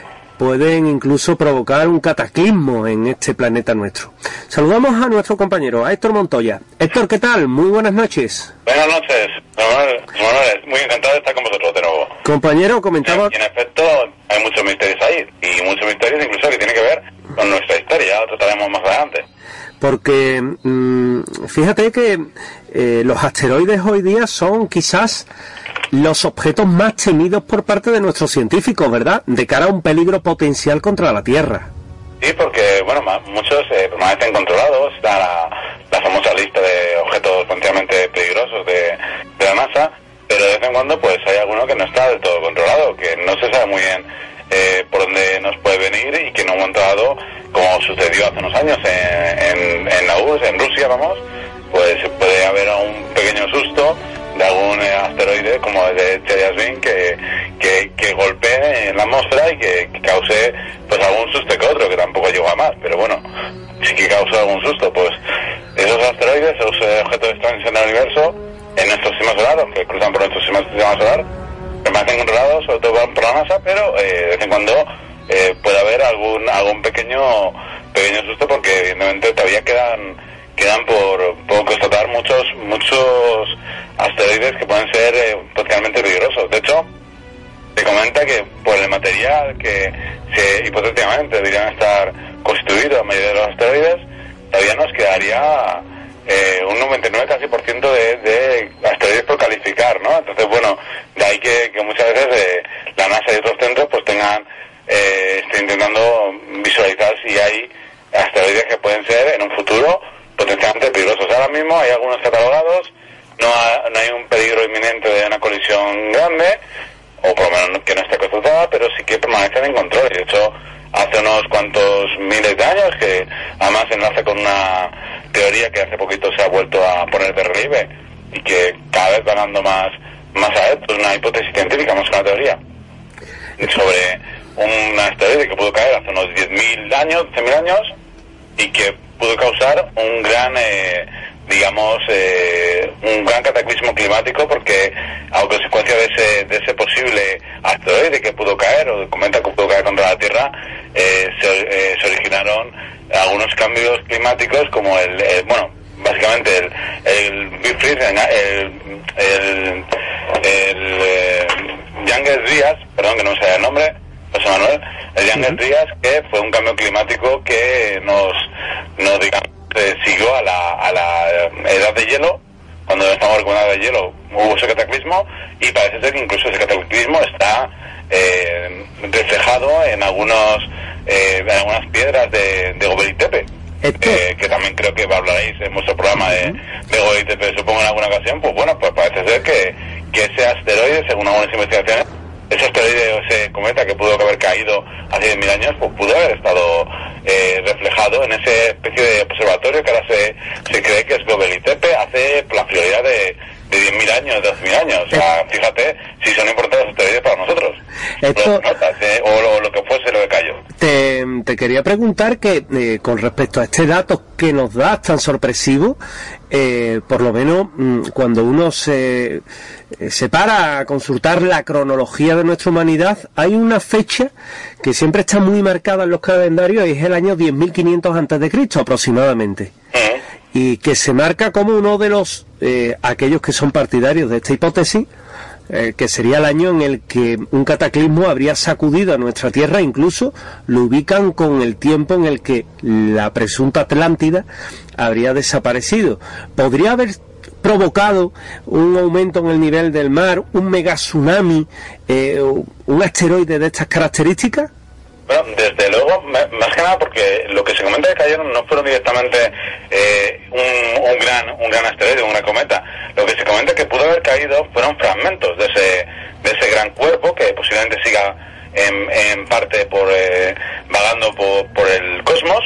pueden incluso provocar un cataclismo en este planeta nuestro. Saludamos a nuestro compañero, a Héctor Montoya. Héctor, ¿qué tal? Muy buenas noches. Buenas noches, Manuel. Manuel, muy encantado de estar con vosotros de nuevo. Compañero, comentaba... Y en efecto, hay muchos misterios ahí, y muchos misterios incluso que tienen que ver con nuestra historia, ya lo trataremos más adelante. Porque mmm, fíjate que eh, los asteroides hoy día son quizás los objetos más temidos por parte de nuestros científicos, ¿verdad? De cara a un peligro potencial contra la Tierra. Sí, porque, bueno, muchos eh, permanecen controlados. Está la, la famosa lista de objetos potencialmente peligrosos de, de la NASA, pero de vez en cuando pues hay alguno que no está del todo controlado, que no se sabe muy bien eh, por dónde nos puede venir y que en un momento dado, como sucedió hace unos años en, en, en la U R S S, en Rusia, vamos, pues puede haber un pequeño susto de algún eh, asteroide como el de Chelyabinsk que, que, que golpee en la atmósfera y que, que cause pues algún susto que otro, que tampoco llegó a más, pero bueno, sí que causó algún susto. Pues esos asteroides, esos eh, objetos extraños en el universo, en nuestro sistema solar, los que cruzan por nuestro sistema solar, permanecen controlados, sobre todo por la NASA, pero eh, de vez en cuando eh, puede haber algún algún pequeño pequeño susto, porque evidentemente todavía quedan quedan por, por constatar muchos muchos asteroides que pueden ser eh, potencialmente peligrosos. De hecho, se comenta que por el material que se hipotéticamente deberían estar constituidos la mayoría de los asteroides, todavía nos quedaría eh, un noventa y nueve casi por ciento de, de asteroides por calificar, ¿no? Entonces, bueno, de ahí que, que muchas veces eh, la NASA y otros centros pues tengan eh, estén intentando visualizar si hay asteroides que pueden ser en un futuro potencialmente peligrosos. Ahora mismo hay algunos catalogados, no, ha, no hay un peligro inminente de una colisión grande, o por lo menos que no esté constatada, pero sí que permanecen en control. De hecho, hace unos cuantos miles de años, que además enlaza con una teoría que hace poquito se ha vuelto a poner de relieve y que cada vez va dando más, más adeptos, una hipótesis científica más que una teoría, sobre un asteroide que pudo caer hace unos diez mil años, doce mil años, y que pudo causar un gran, eh, digamos, eh, un gran cataclismo climático, porque a consecuencia de ese, de ese posible asteroide que pudo caer, o comenta que pudo caer contra la Tierra, eh, se, eh, se originaron algunos cambios climáticos, como el, el bueno, básicamente el, el Big Freeze, el, el, el, el eh, Younger Dryas, perdón que no me sale el nombre, José Manuel, el Younger Dryas, que fue un cambio climático que nos, nos digamos, eh, siguió a la, a la edad de hielo. Cuando estamos con la edad de hielo hubo ese cataclismo, y parece ser que incluso ese cataclismo está eh, reflejado en algunos eh, en algunas piedras de, de Göbekli Tepe. Eh, que también creo que hablaréis en vuestro programa de, de Göbekli Tepe, supongo en alguna ocasión. Pues bueno, pues parece ser que, que ese asteroide, según algunas investigaciones, ese asteroide o ese cometa que pudo haber caído hace diez mil años, pues pudo haber estado eh, reflejado en esa especie de observatorio que ahora se, se cree que es Göbekli Tepe hace la friolidad de, de diez mil años, de doce mil años. O sea, fíjate si son importantes los asteroides para nosotros. Esto... Notas, eh, o lo, lo que fuese lo que cayó. Te, te quería preguntar que eh, con respecto a este dato que nos das tan sorpresivo, eh, por lo menos mmm, cuando uno se, eh, se para a consultar la cronología de nuestra humanidad, hay una fecha que siempre está muy marcada en los calendarios y es el año diez mil quinientos antes de Cristo aproximadamente. Uh-huh. Y que se marca como uno de los, eh, aquellos que son partidarios de esta hipótesis, Eh, que sería el año en el que un cataclismo habría sacudido a nuestra Tierra, incluso lo ubican con el tiempo en el que la presunta Atlántida habría desaparecido. ¿Podría haber provocado un aumento en el nivel del mar, un mega tsunami, eh, un asteroide de estas características? Bueno, desde luego, más que nada porque lo que se comenta que cayeron no fueron directamente eh, un, un gran un gran asteroide, una cometa. Lo que se comenta que pudo haber caído fueron fragmentos de ese de ese gran cuerpo que posiblemente siga en, en parte por eh, vagando por, por el cosmos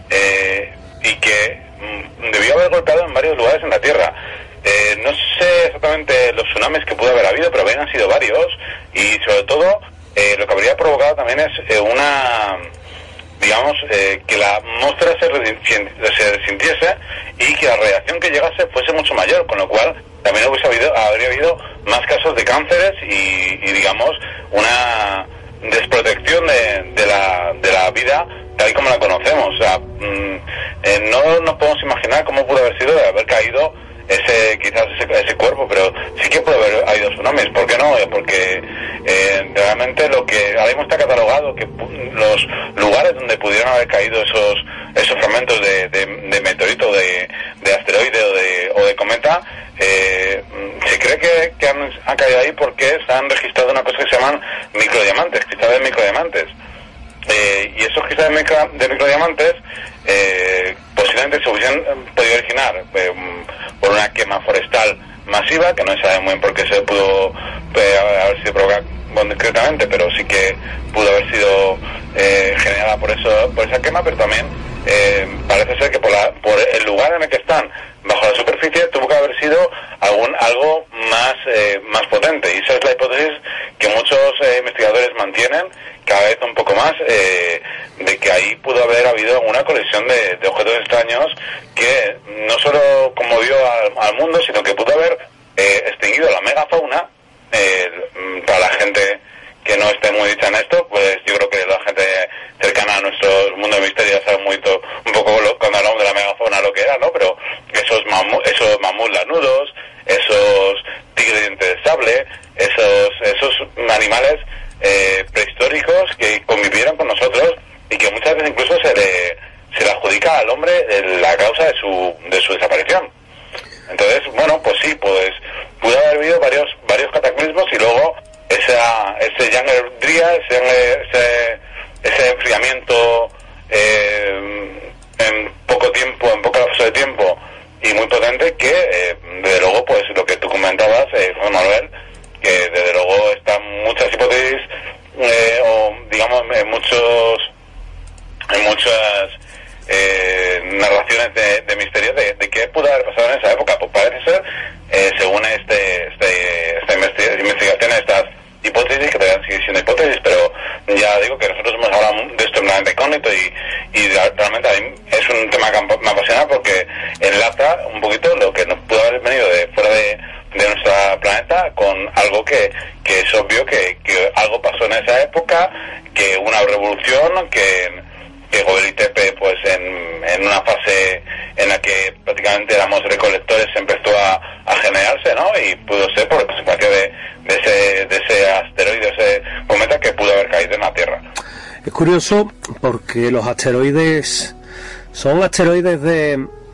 eh, y que mm, debió haber golpeado en varios lugares en la Tierra. Eh, no sé exactamente los tsunamis que pudo haber habido, pero habían sido varios y sobre todo Eh, lo que habría provocado también es eh, una, digamos, eh, que la atmósfera se, se resintiese y que la radiación que llegase fuese mucho mayor, con lo cual también hubiese habido, habría habido más casos de cánceres y, y digamos, una desprotección de, de, la, de la vida tal y como la conocemos. O sea, mmm, eh, no nos podemos imaginar cómo pudo haber sido de haber caído ese quizás ese, ese cuerpo, pero sí que puede haber habido tsunamis. ¿Por qué no? Porque eh, realmente lo que ahora mismo está catalogado, que los lugares donde pudieron haber caído esos esos fragmentos de, de, de meteorito, de, de asteroide o de, o de cometa, eh, se cree que, que han, han caído ahí porque se han registrado una cosa que se llaman microdiamantes, cristales de microdiamantes. Eh, y esos cristales de, micro, de microdiamantes eh, posiblemente se hubiesen podido originar eh, por una quema forestal masiva, que no se sabe muy bien por qué se pudo eh, haber sido provocada concretamente, pero sí que pudo haber sido eh, generada por eso, por esa quema, pero también eh, parece ser que por, la, por el lugar en el que están bajo la superficie tuvo que haber sido algún algo más eh, más potente, y esa es la hipótesis que muchos eh, investigadores mantienen cada vez un poco más, eh, de que ahí pudo haber habido una colisión de, de objetos extraños que no solo conmovió al, al mundo, sino que pudo haber eh, extinguido la megafauna. Eh, para la gente que no esté muy dicha en esto, pues yo creo que la gente cercana a nuestro mundo de misterio ya sabe muy to, un poco lo, cuando hablamos de la megafauna lo que era, ¿no? Pero esos mamu, esos mamuts lanudos, esos tigres de dientes de sable, esos esos animales eh, prehistóricos que convivieron con nosotros y que muchas veces incluso se le se le adjudica al hombre la causa de su de su desaparición. Entonces, bueno, pues sí, pues pudo haber habido varios varios cataclismos y luego esa ese Younger Dryas, ese, ese ese enfriamiento eh, en poco tiempo, en poco lapso de tiempo y muy potente que, eh, desde luego, pues lo que tú comentabas, eh, Juan Manuel, que desde luego están muchas hipótesis eh, o digamos en muchos en muchas eh, narraciones de, de misterio de, de qué pudo haber pasado en esa época. Pues parece ser, eh, según este, este esta investigación, investigación, estas hipótesis, que todavía sigue siendo hipótesis, pero ya digo que nosotros hemos hablado de esto en Planeta Incógnito y, y realmente a mí es un tema que me apasiona porque enlaza un poquito lo que nos pudo haber venido de fuera de, de nuestro planeta con algo que, que es obvio que, que algo pasó en esa época, que una revolución, que que Göbekli Tepe, pues en, en una fase en la que prácticamente éramos recolectores, empezó a, a generarse, ¿no? Y pudo ser por consecuencia de, de ese de ese asteroide, ese cometa que pudo haber caído en la Tierra. Es curioso porque los asteroides son asteroides de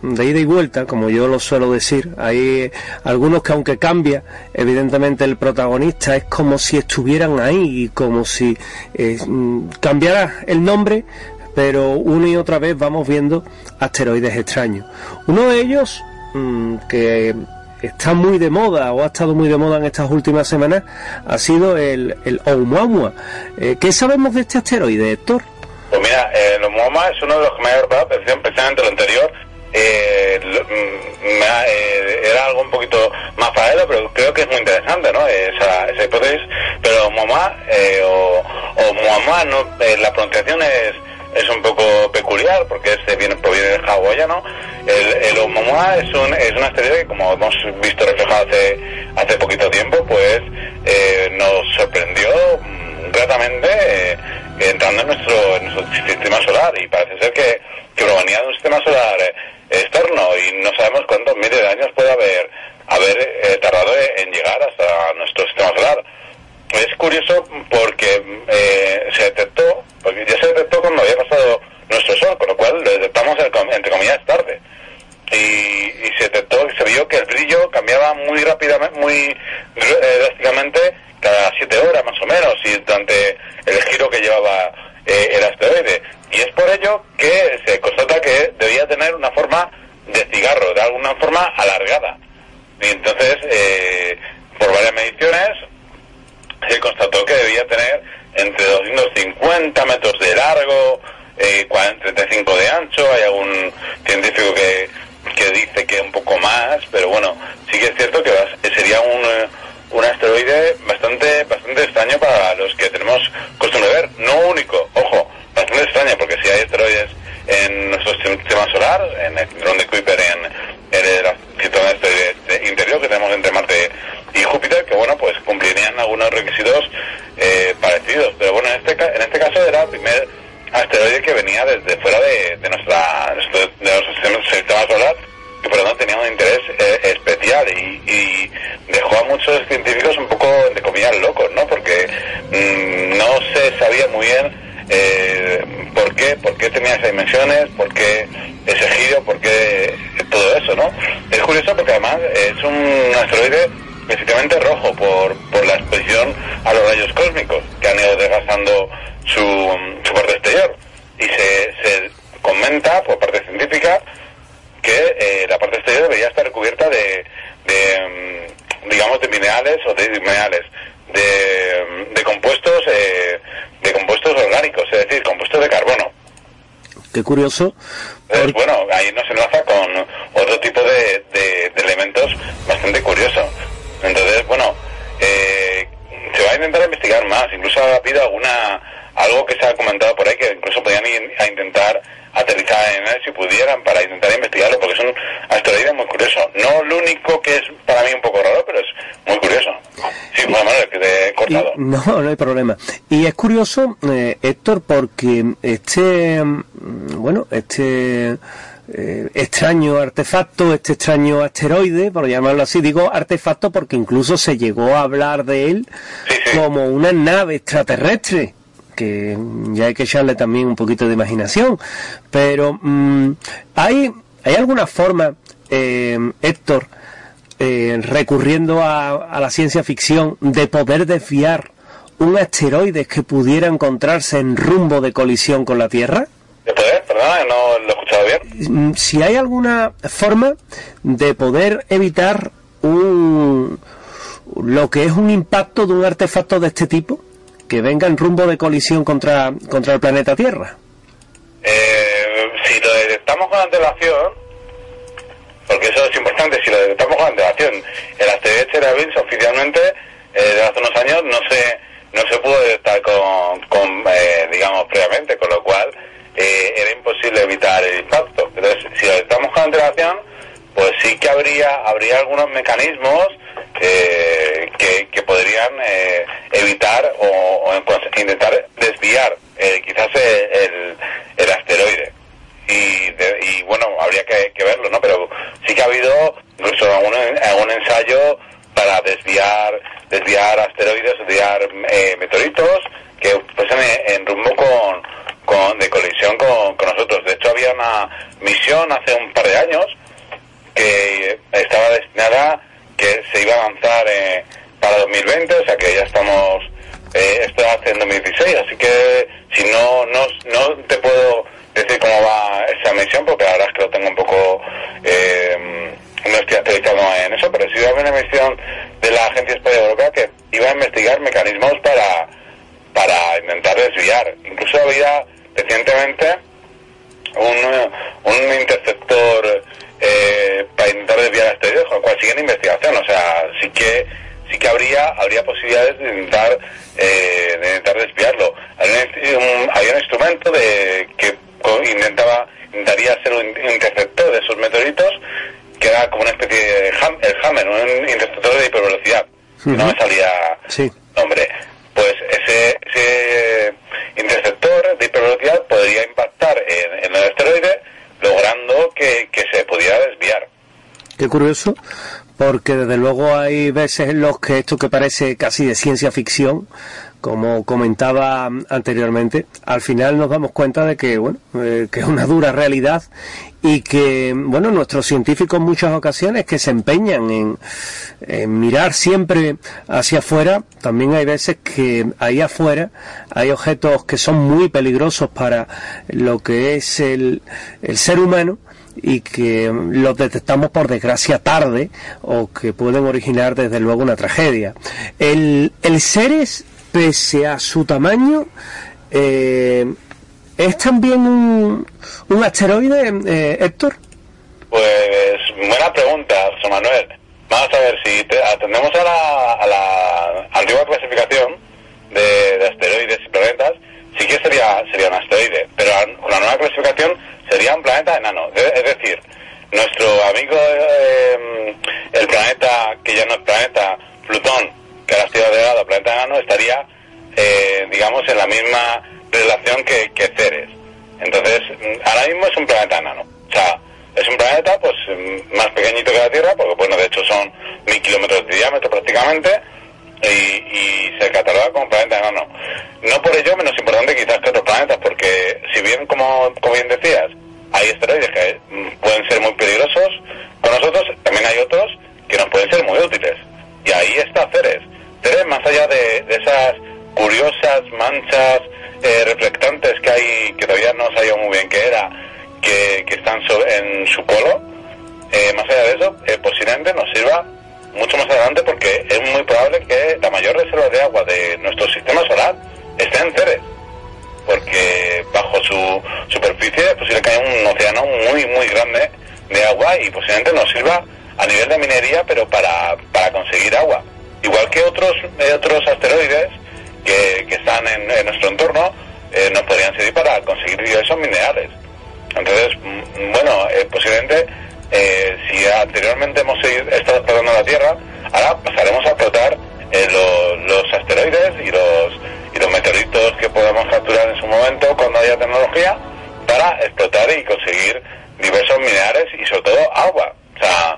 de ida y vuelta, como yo lo suelo decir. Hay algunos que, aunque cambia evidentemente el protagonista, es como si estuvieran ahí y como si eh, cambiara el nombre, pero una y otra vez vamos viendo asteroides extraños. Uno de ellos mmm, que está muy de moda o ha estado muy de moda en estas últimas semanas ha sido el, el Oumuamua. Eh, ¿Qué sabemos de este asteroide, Héctor? Pues mira, eh, el Oumuamua es uno de los que me ha llamado la atención, precisamente lo anterior. Eh, lo, me ha, eh, era algo un poquito más paralelo, pero creo que es muy interesante, ¿no? Esa, esa hipótesis. Pero Oumuamua eh, o, o Muamua, no, eh, la pronunciación es es un poco peculiar porque este viene proviene del hawaiano. El, el Oumuamua es un es un asteroide que, como hemos visto reflejado hace hace poquito tiempo, pues eh, nos sorprendió mm, gratamente eh, entrando en nuestro en nuestro sistema solar, y parece ser que, que provenía de un sistema solar eh, externo, y no sabemos cuántos miles de años puede haber haber eh, tardado en llegar hasta nuestro sistema solar. Es curioso porque eh, se detectó, porque ya se detectó cuando había pasado nuestro Sol, con lo cual lo detectamos entre comillas tarde. Y, y se detectó, se vio que el brillo cambiaba muy rápidamente, muy eh, drásticamente cada siete horas más o menos, y durante el giro que llevaba eh, el asteroide. Y es por ello que se constata que debía tener una forma de cigarro, de alguna forma alargada. Y entonces, eh, por varias mediciones, se constató que debía tener entre doscientos cincuenta metros de largo, eh, treinta y cinco de ancho. Hay algún científico que, que dice que un poco más, pero bueno, sí que es cierto que sería un, un asteroide bastante bastante extraño para los que tenemos costumbre de ver. No único, ojo, bastante extraño, porque si hay asteroides en nuestro sistema solar, en el cinturón de Kuiper, en, en el cinturón de asteroides interior que tenemos entre Marte y Júpiter, que bueno, pues cumplirían algunos requisitos eh, parecidos. Pero bueno, en este en este caso era el primer asteroide que venía desde fuera de, de nuestra de nuestro sistema solar, y por lo tanto tenía un interés eh, especial, y, y dejó a muchos científicos un poco, entre comillas, locos, ¿no? Porque mmm, no se sabía muy bien eh, por qué por qué tenía esas dimensiones, por qué ese giro, por qué todo eso, ¿no? Es curioso porque además es un asteroide específicamente rojo por, por la exposición a los rayos cósmicos que han ido desgastando su, su parte exterior, y se, se comenta por parte científica que eh, la parte exterior debería estar recubierta de, de digamos de minerales o de minerales de, de compuestos eh, de compuestos orgánicos, es decir, compuestos de carbono. Qué curioso. Entonces, bueno, ahí nos enlaza con otro tipo de, de, de elementos bastante curiosos. Entonces, bueno, eh, se va a intentar investigar más. Incluso ha habido alguna algo que se ha comentado por ahí, que incluso podían ir a intentar aterrizar en él si pudieran, para intentar investigarlo, porque es un asteroide muy curioso. No lo único que es para mí un poco raro, pero es muy curioso. Sí, bueno, Manuel, que te he cortado. Y, no, no hay problema. Y es curioso, eh, Héctor, porque este, bueno, este... Eh, extraño artefacto, este extraño asteroide, por llamarlo así, digo artefacto porque incluso se llegó a hablar de él sí, sí. como una nave extraterrestre, que ya hay que echarle también un poquito de imaginación, pero mmm, hay hay alguna forma, eh, Héctor, eh, recurriendo a, a la ciencia ficción, de poder desviar un asteroide que pudiera encontrarse en rumbo de colisión con la Tierra? ¿De poder? Perdona, no lo he escuchado bien. Si hay alguna forma de poder evitar un lo que es un impacto de un artefacto de este tipo que venga en rumbo de colisión contra, contra el planeta Tierra. Eh, si lo detectamos con antelación, porque eso es importante, si lo detectamos con antelación, el asteroide Chernobyl oficialmente eh, desde hace unos años no se no se pudo detectar con, con eh, digamos previamente, con lo cual Eh, era imposible evitar el impacto. Entonces, si lo detectamos con antelación, pues sí que habría habría algunos mecanismos eh, que, que podrían eh, evitar o, o intentar desviar eh, quizás el, el asteroide. Y, de, y bueno, habría que, que verlo, ¿no? Pero sí que ha habido incluso algún, algún ensayo para desviar desviar asteroides, desviar eh, meteoritos que fuesen en, en rumbo con Con, de colisión con, con nosotros. De hecho, había una misión hace un par de años que estaba destinada, que se iba a lanzar eh, para dos mil veinte, o sea que ya estamos, eh, esto hace en dos mil dieciséis, así que si no, no, no te puedo decir cómo va esa misión, porque la verdad es que lo tengo un poco, eh, no estoy actualizado en eso, pero sí había una misión de la Agencia Espacial Europea que iba a investigar mecanismos para, para intentar desviar. Incluso había recientemente un, un interceptor eh, para intentar desviar asteroides, con el cual sigue en investigación. O sea, sí que sí que habría habría posibilidades de intentar eh, de intentar desviarlo. Había un, había un instrumento de que intentaba intentaría ser un interceptor de esos meteoritos, que era como una especie de ham, el Hammer, un interceptor de hipervelocidad. Uh-huh. No me salía sí. nombre. Pues ese, ese interceptor de hipervelocidad podría impactar en, en el asteroide, logrando que, que se pudiera desviar. Qué curioso, porque desde luego hay veces en los que esto que parece casi de ciencia ficción, como comentaba anteriormente, al final nos damos cuenta de que, bueno, eh, que es una dura realidad y que, bueno, nuestros científicos en muchas ocasiones que se empeñan en, en mirar siempre hacia afuera, también hay veces que ahí afuera hay objetos que son muy peligrosos para lo que es el, el ser humano, y que los detectamos por desgracia tarde, o que pueden originar desde luego una tragedia. El, el Ceres, pese a su tamaño, eh, ¿es también un, un asteroide, eh, Héctor? Pues buena pregunta, José Manuel. Vamos a ver, si te, atendemos a la, a la antigua clasificación de, de asteroides y planetas, sí que sería sería un asteroide, pero con la nueva clasificación sería un planeta enano. Es decir, nuestro amigo, eh, el planeta que ya no es planeta, Plutón, que ahora ha sido agregado a planeta enano, estaría, eh, digamos, en la misma relación que, que Ceres. Entonces, ahora mismo es un planeta enano. O sea, es un planeta pues más pequeñito que la Tierra, porque bueno, de hecho son mil kilómetros de diámetro prácticamente, y, y se cataloga como planeta enano. No por ello menos importante quizás que otros planetas, porque si bien, como, como bien decías, hay asteroides que pueden ser muy peligrosos con nosotros, también hay otros que nos pueden ser muy útiles. Y ahí está Ceres. Ceres, más allá de, de esas curiosas manchas eh, reflectantes que hay, que todavía no sabíamos muy bien qué era, que, que están so, en su polo, eh, más allá de eso, eh, posiblemente nos sirva mucho más adelante, porque es muy probable que la mayor reserva de agua de nuestro sistema solar esté en Ceres, porque bajo su superficie es posible que haya un océano muy muy grande de agua, y posiblemente nos sirva a nivel de minería, pero para, para conseguir agua, igual que otros eh, otros asteroides que, que están en, en nuestro entorno, eh, nos podrían servir para conseguir esos minerales. Entonces, bueno, eh, posiblemente eh, si anteriormente hemos estado explotando la Tierra, ahora pasaremos a explotar eh, los, los asteroides y los y los meteoritos que podamos capturar en su momento cuando haya tecnología, para explotar y conseguir diversos minerales y sobre todo agua. O sea,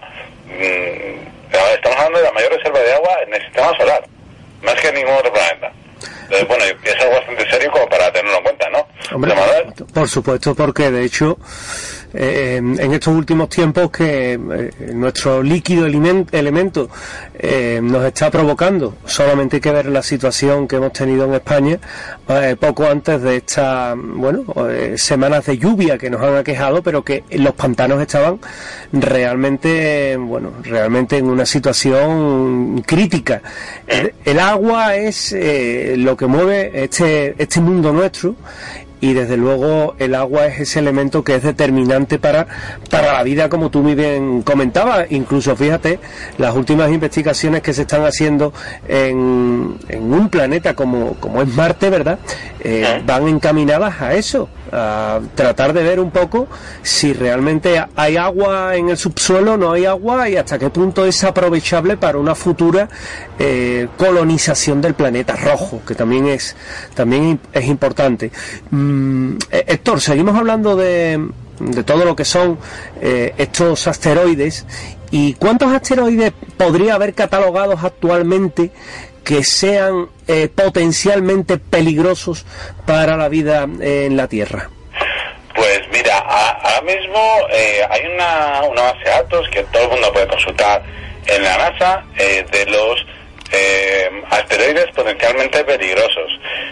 mmm, estamos hablando de la mayor reserva de agua en el sistema solar, más que en ningún otro planeta. Entonces, bueno, es algo bastante serio como para tenerlo en cuenta, ¿no? Hombre, por supuesto, porque de hecho eh, en estos últimos tiempos que eh, nuestro líquido elemento eh, nos está provocando, solamente hay que ver la situación que hemos tenido en España eh, poco antes de estas, bueno, eh, semanas de lluvia que nos han aquejado, pero que los pantanos estaban realmente, bueno, realmente en una situación crítica. El, el agua es eh, lo que mueve este este mundo nuestro, y desde luego el agua es ese elemento que es determinante para, para la vida, como tú muy bien comentabas. Incluso fíjate, las últimas investigaciones que se están haciendo en, en un planeta como, como es Marte, ¿verdad? Eh, van encaminadas a eso, a tratar de ver un poco si realmente hay agua en el subsuelo, no hay agua, y hasta qué punto es aprovechable para una futura eh, colonización del planeta rojo, que también es, también es importante. Mm, Héctor, seguimos hablando de, de todo lo que son eh, estos asteroides. ¿Y cuántos asteroides podría haber catalogados actualmente que sean eh, potencialmente peligrosos para la vida eh, en la Tierra? Pues mira, a, ahora mismo eh, hay una, una base de datos que todo el mundo puede consultar en la NASA eh, de los eh, asteroides potencialmente peligrosos.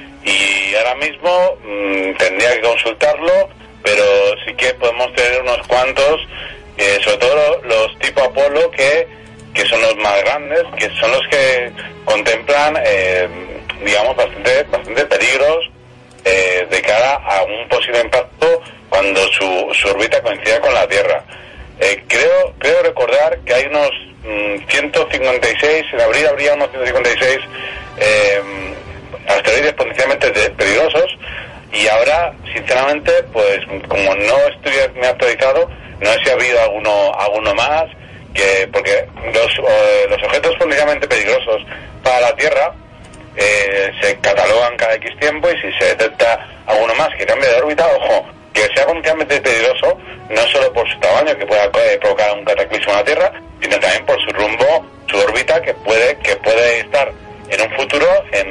Y ahora mismo mmm, tendría que consultarlo, pero sí que podemos tener unos cuantos, eh, sobre todo los, los tipo Apolo, que, que son los más grandes, que son los que contemplan, eh, digamos, bastante, bastante peligros eh, de cara a un posible impacto cuando su, su órbita coincida con la Tierra. Eh, creo, creo recordar que hay unos mmm, ciento cincuenta y seis, en abril habría unos ciento cincuenta y seis eh, asteroides potencialmente peligrosos, y ahora, sinceramente, pues como no estoy muy actualizado, no sé si ha habido alguno alguno más, que porque los, eh, los objetos potencialmente peligrosos para la Tierra eh, se catalogan cada X tiempo, y si se detecta alguno más que cambie de órbita, ojo, que sea potencialmente peligroso, no solo por su tamaño, que pueda eh, provocar un cataclismo en la Tierra, sino también por su rumbo, su órbita, que puede que puede estar en un futuro en,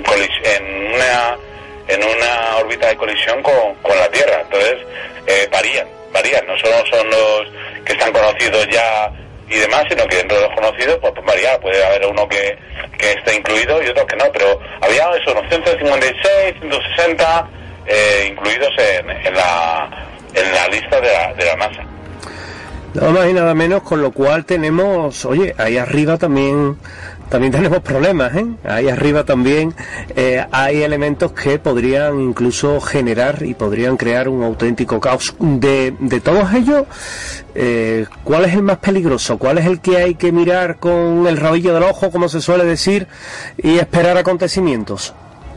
en una en una órbita de colisión con, con la Tierra. Entonces eh, varían, varían, no solo son los que están conocidos ya y demás, sino que dentro de los conocidos pues, pues varía, puede haber uno que, que esté incluido y otros que no, pero había eso, unos ciento cincuenta y seis, ciento sesenta eh, incluidos en, en la en la lista de la, de la NASA. Nada más y nada menos, con lo cual tenemos, oye, ahí arriba también también tenemos problemas, ¿eh? Ahí arriba también eh, hay elementos que podrían incluso generar y podrían crear un auténtico caos. De, de todos ellos, eh, ¿cuál es el más peligroso? ¿Cuál es el que hay que mirar con el rabillo del ojo, como se suele decir, y esperar acontecimientos?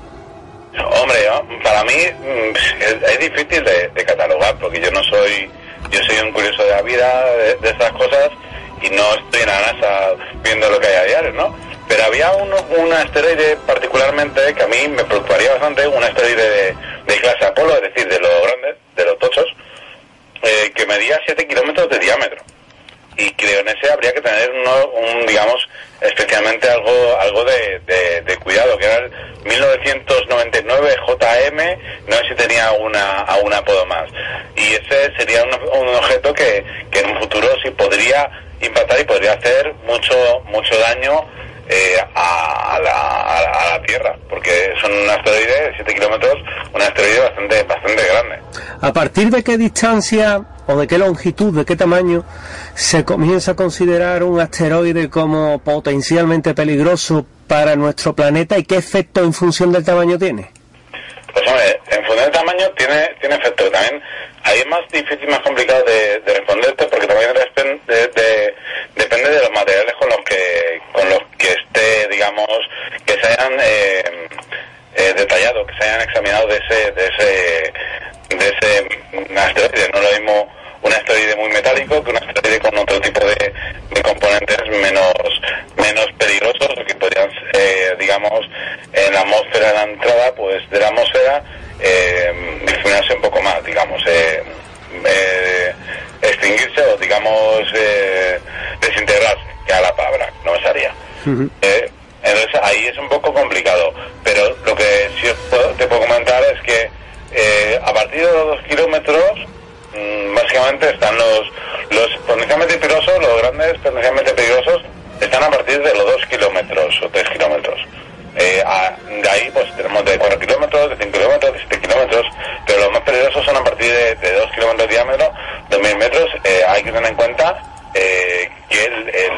Hombre, para mí es, es difícil de, de catalogar, porque yo no soy, yo soy un curioso de la vida, de, de estas cosas, y no estoy en la NASA viendo lo que hay a diario, ¿no? Pero había un, un asteroide particularmente que a mí me preocuparía bastante, un asteroide de, de clase Apolo, es decir, de los grandes, de los tochos, eh, que medía siete kilómetros de diámetro. Y creo en ese habría que tener uno, un, digamos, especialmente algo algo de, de, de cuidado, que era el mil novecientos noventa y nueve J M, no sé si tenía alguna, algún apodo más. Y ese sería un, un objeto que, que en un futuro sí podría impactar y podría hacer mucho mucho daño eh, a, a, la, a, la, a la Tierra, porque son un asteroide de siete kilómetros, un asteroide bastante bastante grande. ¿A partir de qué distancia o de qué longitud, de qué tamaño se comienza a considerar un asteroide como potencialmente peligroso para nuestro planeta, y qué efecto en función del tamaño tiene? Pues hombre, en función del tamaño tiene tiene efecto. También ahí es más difícil, más complicado de, de responderte, porque también depende de, de, depende de los materiales con los que con los que esté, digamos, que se hayan eh, eh, detallado, que se hayan examinado de ese de ese de ese asteroide. No es lo mismo un asteroide muy metálico que un asteroide con otro tipo de, de componentes menos menos peligrosos, o que podrían, eh, digamos, en la atmósfera, en la entrada pues de la atmósfera, eh, difuminarse un poco más, digamos, eh, eh, extinguirse o, digamos, eh, desintegrarse, que a la palabra no me salía. Uh-huh. eh, entonces ahí es un poco complicado, pero lo que sí os puedo, te puedo comentar es que eh, a partir de los dos kilómetros básicamente están los los potencialmente peligrosos, los grandes potencialmente peligrosos están a partir de los dos kilómetros o tres kilómetros. Eh, a, de ahí pues tenemos de cuatro kilómetros, de cinco kilómetros, de siete kilómetros, pero los más peligrosos son a partir de, de dos kilómetros de diámetro, dos mil metros. Eh, hay que tener en cuenta eh, que el, el,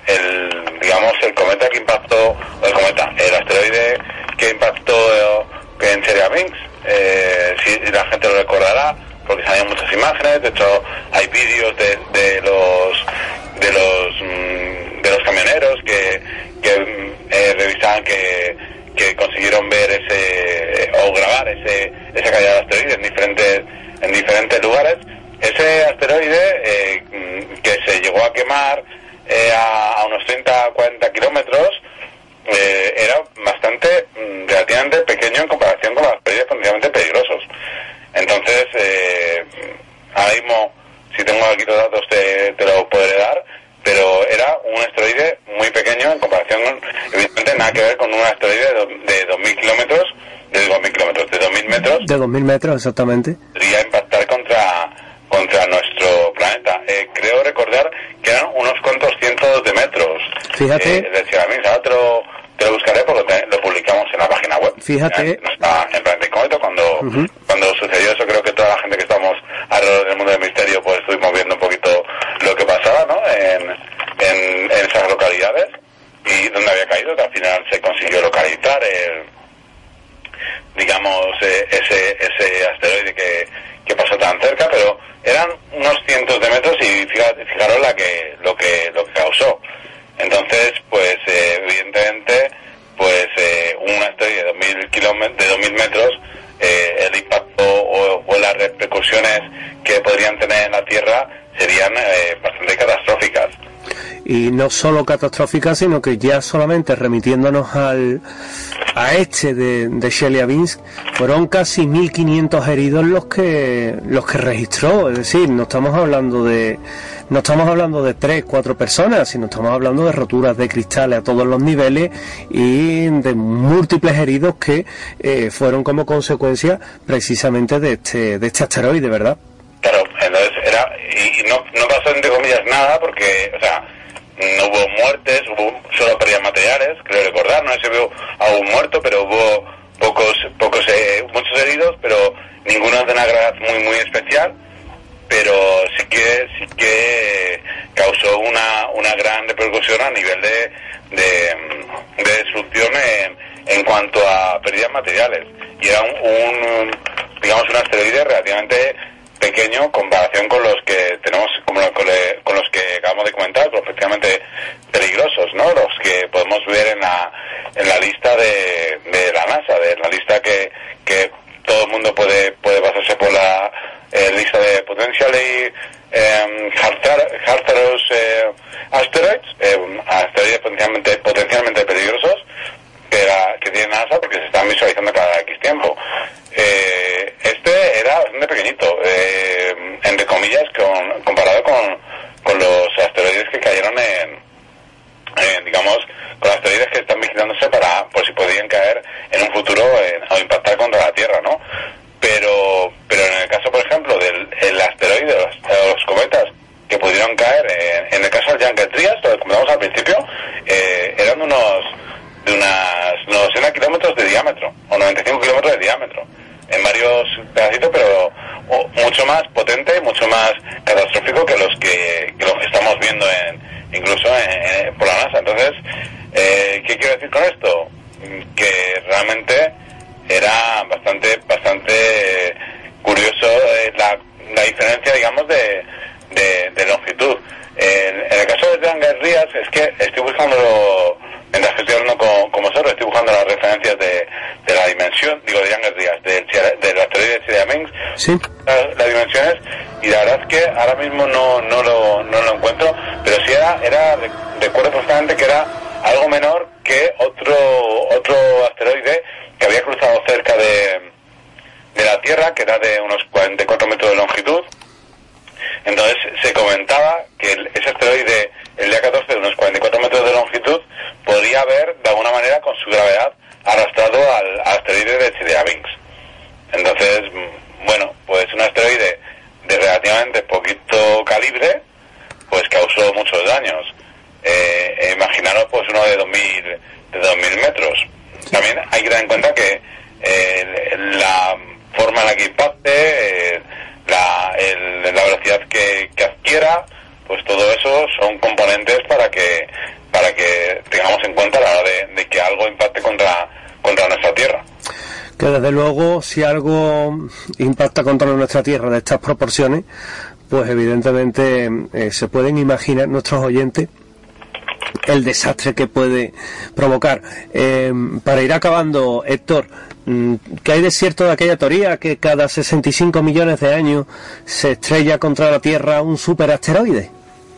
el, digamos, el cometa que impactó, el cometa, el asteroide que impactó eh, en Chelyabinsk, eh, si la gente lo recordará, porque salían muchas imágenes. De hecho hay vídeos de, de los de los de los camioneros que, que eh, revisaban que, que consiguieron ver ese o grabar ese esa caída de asteroides en diferentes en diferentes lugares. Ese asteroide eh, que se llegó a quemar eh, a, a unos treinta a cuarenta kilómetros eh, era bastante relativamente pequeño en comparación con los asteroides potencialmente peligrosos. Entonces, eh, ahora mismo, si tengo aquí los datos, te, te lo podré dar, pero era un asteroide muy pequeño en comparación con, evidentemente, nada que ver con un asteroide de, de dos mil kilómetros, de dos mil kilómetros, de dos mil metros. De dos mil metros, exactamente. Podría impactar contra Fíjate. Eh, del Chelyabinsk. Ahora te lo, te lo buscaré porque te, lo publicamos en la página web. Fíjate. No está en Planeta Incógnito. Cuando, uh-huh. cuando sucedió eso, creo que toda la gente que estamos alrededor del mundo del misterio, pues estuvimos viendo un poquito lo que pasaba, ¿no? En, en, en esas localidades y donde había caído, que al final se consiguió localizar el, digamos, eh, ese, ese asteroide que, que pasó tan cerca, pero eran unos cientos de metros y fíjate, fijaros la que, lo que, lo que causó. Entonces, pues, eh, evidentemente, pues, eh, un asteroide de dos mil kilómetros, de dos mil metros, eh, el impacto o, o las repercusiones que podrían tener en la Tierra serían eh, bastante catastróficas. Y no solo catastróficas, sino que ya solamente remitiéndonos al a este de, de Chelyabinsk, fueron casi mil quinientos heridos los que los que registró. Es decir, no estamos hablando de no estamos hablando de tres, cuatro personas, sino estamos hablando de roturas de cristales a todos los niveles y de múltiples heridos que eh, fueron como consecuencia precisamente de este de este asteroide, ¿verdad? Claro, entonces era y, y no no pasó entre comillas nada porque, o sea, no hubo muertes, hubo solo pérdidas materiales, creo recordar, no sé si hubo algún muerto, pero hubo pocos, pocos, eh, muchos heridos, pero ninguno de una gravedad muy, muy especial, pero sí que, sí que causó una, una gran repercusión a nivel de, de, de destrucción en, en cuanto a pérdidas materiales, y era un, un digamos, un asteroide relativamente pequeño en comparación con los que tenemos, como lo, con, le, con los que acabamos de comentar, los especialmente peligrosos, ¿no? Los que podemos ver en la en la lista de, de la NASA, de la lista que, que todo el mundo puede puede pasarse por la eh, lista de Potentially eh, Hazardous eh, Asteroids, eh, asteroides potencialmente potencialmente peligrosos que, la, que tiene NASA porque se están visualizando cada X tiempo. Eh, este era bastante pequeñito, eh, entre comillas, con, comparado con, con los asteroides que cayeron en, en, digamos, con asteroides que están vigilándose para, por si podían caer en un futuro en, o impactar contra la Tierra, ¿no? Pero, pero en el caso, por ejemplo, del el asteroide, los, los cometas que pudieron caer, en, en el caso del Younger Dryas, lo que comentamos al principio, eh, eran unos de unas noventa kilómetros de diámetro, o noventa y cinco kilómetros de diámetro, en varios pedacitos, pero o, mucho más potente y mucho más catastrófico que los que, que los que estamos viendo en, incluso en, en, por la NASA. Entonces, eh, ¿qué quiero decir con esto? Que realmente era bastante bastante curioso eh, la, la diferencia, digamos, de, de, de longitud. En, en el caso de Younger Dryas, es que estoy buscando, mientras que estoy hablando con, con vosotros, estoy buscando las referencias de, de la dimensión, digo, de Younger Dryas, del, del asteroide de Chelyabinsk, ¿sí? las, las dimensiones, y la verdad es que ahora mismo no, no, lo, no lo encuentro, pero sí era, era recuerdo perfectamente que era algo menor que otro, otro asteroide que había cruzado cerca de, de la Tierra, que era de unos cuarenta y cuatro metros de longitud. Entonces se comentaba que el, ese asteroide, el día catorce, de unos cuarenta y cuatro metros de longitud, podría haber, de alguna manera, con su gravedad, arrastrado al, al asteroide de Chelyabinsk. Entonces, bueno, pues un asteroide de relativamente poquito calibre, pues causó muchos daños. Eh, imaginaros, pues, uno de dos mil, de dos mil metros. También hay que tener en cuenta que eh, la forma en la que impacte, eh, La, el, la velocidad que, que adquiera, pues todo eso son componentes para que para que tengamos en cuenta a la hora de, de que algo impacte contra contra nuestra Tierra. Que desde luego, si algo impacta contra nuestra Tierra de estas proporciones, pues evidentemente eh, se pueden imaginar nuestros oyentes el desastre que puede provocar. Eh, para ir acabando, Héctor, ¿qué hay de cierto de aquella teoría que cada sesenta y cinco millones de años se estrella contra la Tierra un superasteroide?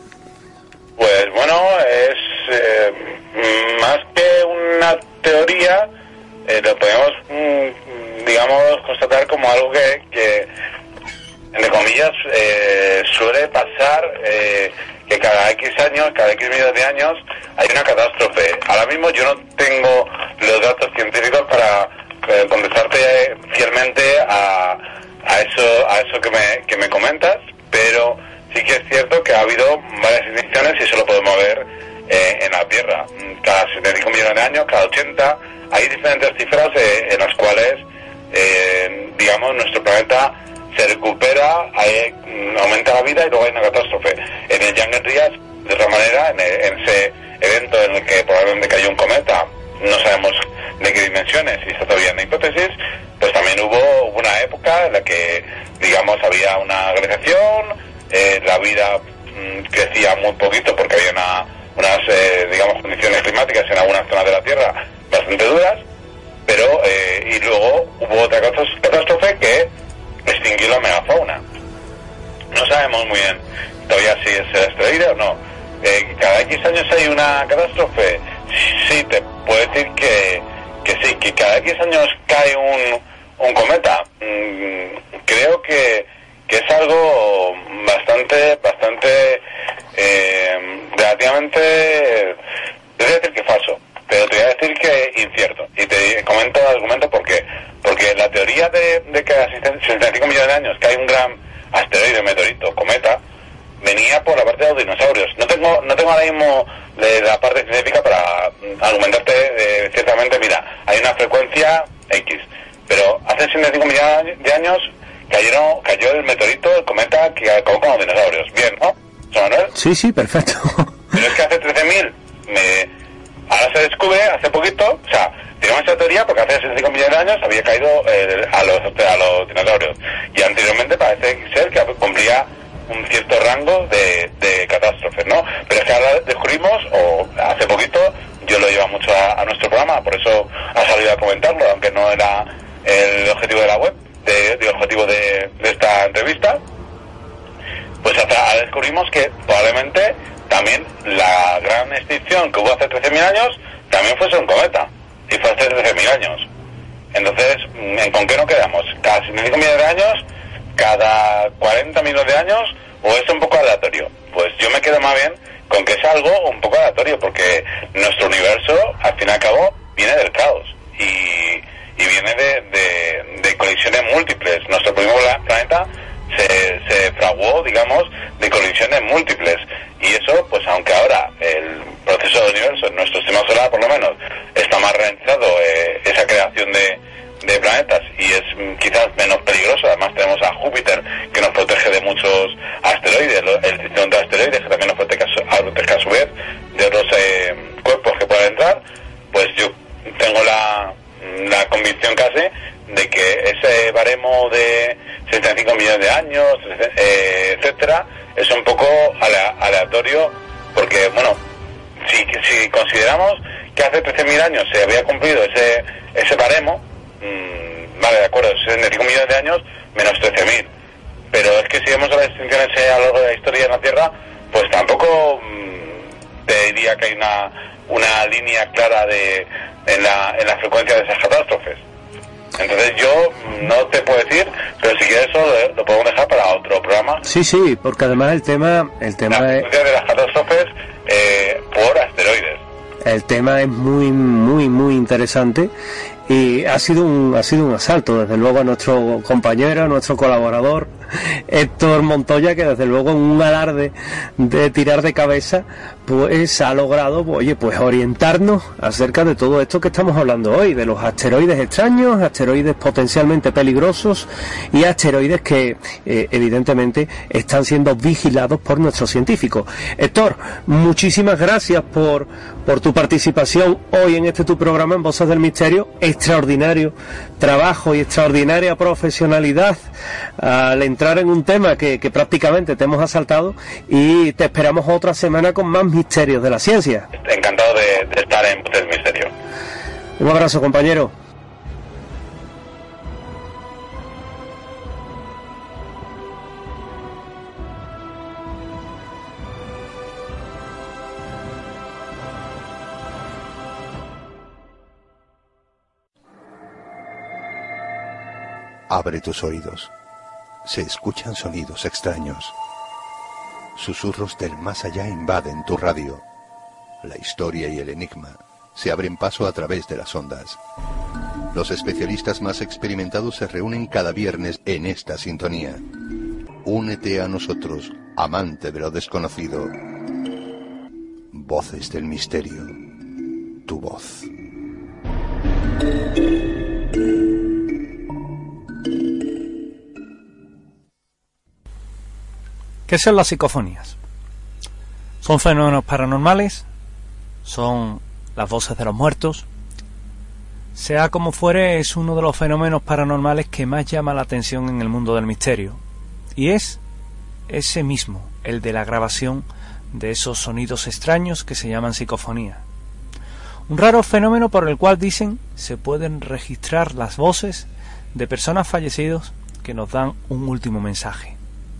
Pues bueno, es eh, más que una teoría, eh, lo podemos, mm, digamos, constatar como algo que, que entre comillas, eh, suele pasar, eh, que cada X años, cada X millones de años, hay una catástrofe. Ahora mismo yo no tengo los datos científicos para eh, contestarte fielmente a, a eso a eso que me, que me comentas, pero sí que es cierto que ha habido varias indicaciones y eso lo podemos ver eh, en la la Tierra. Cada setenta y cinco millones de años, cada ochenta, hay diferentes cifras eh, en las cuales, eh, digamos, nuestro planeta se recupera, hay, aumenta la vida y luego hay una catástrofe. En el Younger Dryas, de otra manera, en, el, en ese evento en el que probablemente cayó un cometa, no sabemos de qué dimensiones y está todavía en la hipótesis, pues también hubo una época en la que, digamos, había una glaciación, eh, la vida mmm, crecía muy poquito porque había una, unas, eh, digamos, condiciones climáticas en algunas zonas de la Tierra bastante duras, pero, eh, y luego hubo otra catástrofe que extinguió la megafauna. No sabemos muy bien todavía si es el asteroide o no. Eh, cada X años hay una catástrofe. Sí, te puedo decir que, que sí, que cada X años cae un, un cometa. Mm, creo que, que es algo bastante, bastante, eh, relativamente, te voy a decir que falso, pero te voy a decir que incierto. Y te comento el argumento por qué. Porque la teoría de, de que a sesenta y cinco millones de años cae un gran asteroide, meteorito, cometa, venía por la parte de los dinosaurios. No tengo no tengo ahora mismo de la parte científica para argumentarte eh, ciertamente, mira, hay una frecuencia X, pero hace sesenta y cinco millones de años cayeron, cayó el meteorito, el cometa que acabó con los dinosaurios. Bien, ¿no? ¿José Manuel? Sí, sí, perfecto. Pero es que hace trece mil, me... ahora se descubre, hace poquito, o sea, tenemos esa teoría porque hace sesenta y cinco millones de años había caído eh, a, los, a los dinosaurios, y anteriormente parece ser que cumplía un cierto rango de, de catástrofes, ¿no? Pero es que ahora descubrimos, o hace poquito, yo lo llevo mucho a, a nuestro programa, por eso ha salido a comentarlo, aunque no era el objetivo de la web, de, de objetivo de, de esta entrevista, pues hasta descubrimos que probablemente también la gran extinción que hubo hace trece mil años también fuese un cometa, y fue hace trece mil años. Entonces, ¿con qué nos quedamos? ¿Cada sesenta y cinco millones de años? ¿Cada cuarenta millones de años? ¿O es un poco aleatorio? Pues yo me quedo más bien con que es algo un poco aleatorio, porque nuestro universo, al fin y al cabo, viene del caos y, y viene de, de, de colisiones múltiples. Nuestro primer planeta se, se fraguó, digamos, de colisiones múltiples, y eso, pues aunque ahora el proceso del universo, en nuestro sistema solar por lo menos, está más ralentizado, eh, esa creación de de planetas, y es quizás menos peligroso. Además tenemos a Júpiter, que nos protege de muchos asteroides, el cinturón de asteroides, que también nos protege a su vez de otros eh, cuerpos que puedan entrar. Pues yo tengo la, la convicción casi de que ese baremo de sesenta y cinco millones de años, eh, etcétera, es un poco aleatorio, porque bueno, si, si consideramos que hace trece mil años se había cumplido ese, ese baremo, Mm, vale, de acuerdo, sesenta y cinco millones de años menos trece mil, pero es que si vemos las extinciones a lo largo de la historia de la Tierra, pues tampoco mmm, te diría que hay una una línea clara de en la, en la frecuencia de esas catástrofes. Entonces yo no te puedo decir, pero si quieres eso lo, lo podemos dejar para otro programa. Sí, sí, porque además el tema el tema la frecuencia es... de las catástrofes eh, por asteroides. El tema es muy, muy, muy interesante. Y ha sido un ha sido un asalto, desde luego, a nuestro compañero, a nuestro colaborador Héctor Montoya, que desde luego en un alarde de tirar de cabeza, pues ha logrado, oye, pues orientarnos acerca de todo esto que estamos hablando hoy, de los asteroides extraños, asteroides potencialmente peligrosos y asteroides que eh, evidentemente están siendo vigilados por nuestros científicos. Héctor, muchísimas gracias por, por tu participación hoy en este tu programa en Voces del Misterio. Extraordinario trabajo y extraordinaria profesionalidad al entrar en un tema que, que prácticamente te hemos asaltado, y te esperamos otra semana con más misterios de la ciencia. Encantado de, de estar en Voces del Misterio. Un abrazo, compañero. Abre tus oídos. Se escuchan sonidos extraños. Susurros del más allá invaden tu radio. La historia y el enigma se abren paso a través de las ondas. Los especialistas más experimentados se reúnen cada viernes en esta sintonía. Únete a nosotros, amante de lo desconocido. Voces del misterio. Tu voz. ¿Qué son las psicofonías? ¿Son fenómenos paranormales? ¿Son las voces de los muertos? Sea como fuere, es uno de los fenómenos paranormales que más llama la atención en el mundo del misterio. Y es ese mismo, el de la grabación de esos sonidos extraños que se llaman psicofonía. Un raro fenómeno por el cual dicen se pueden registrar las voces de personas fallecidas que nos dan un último mensaje.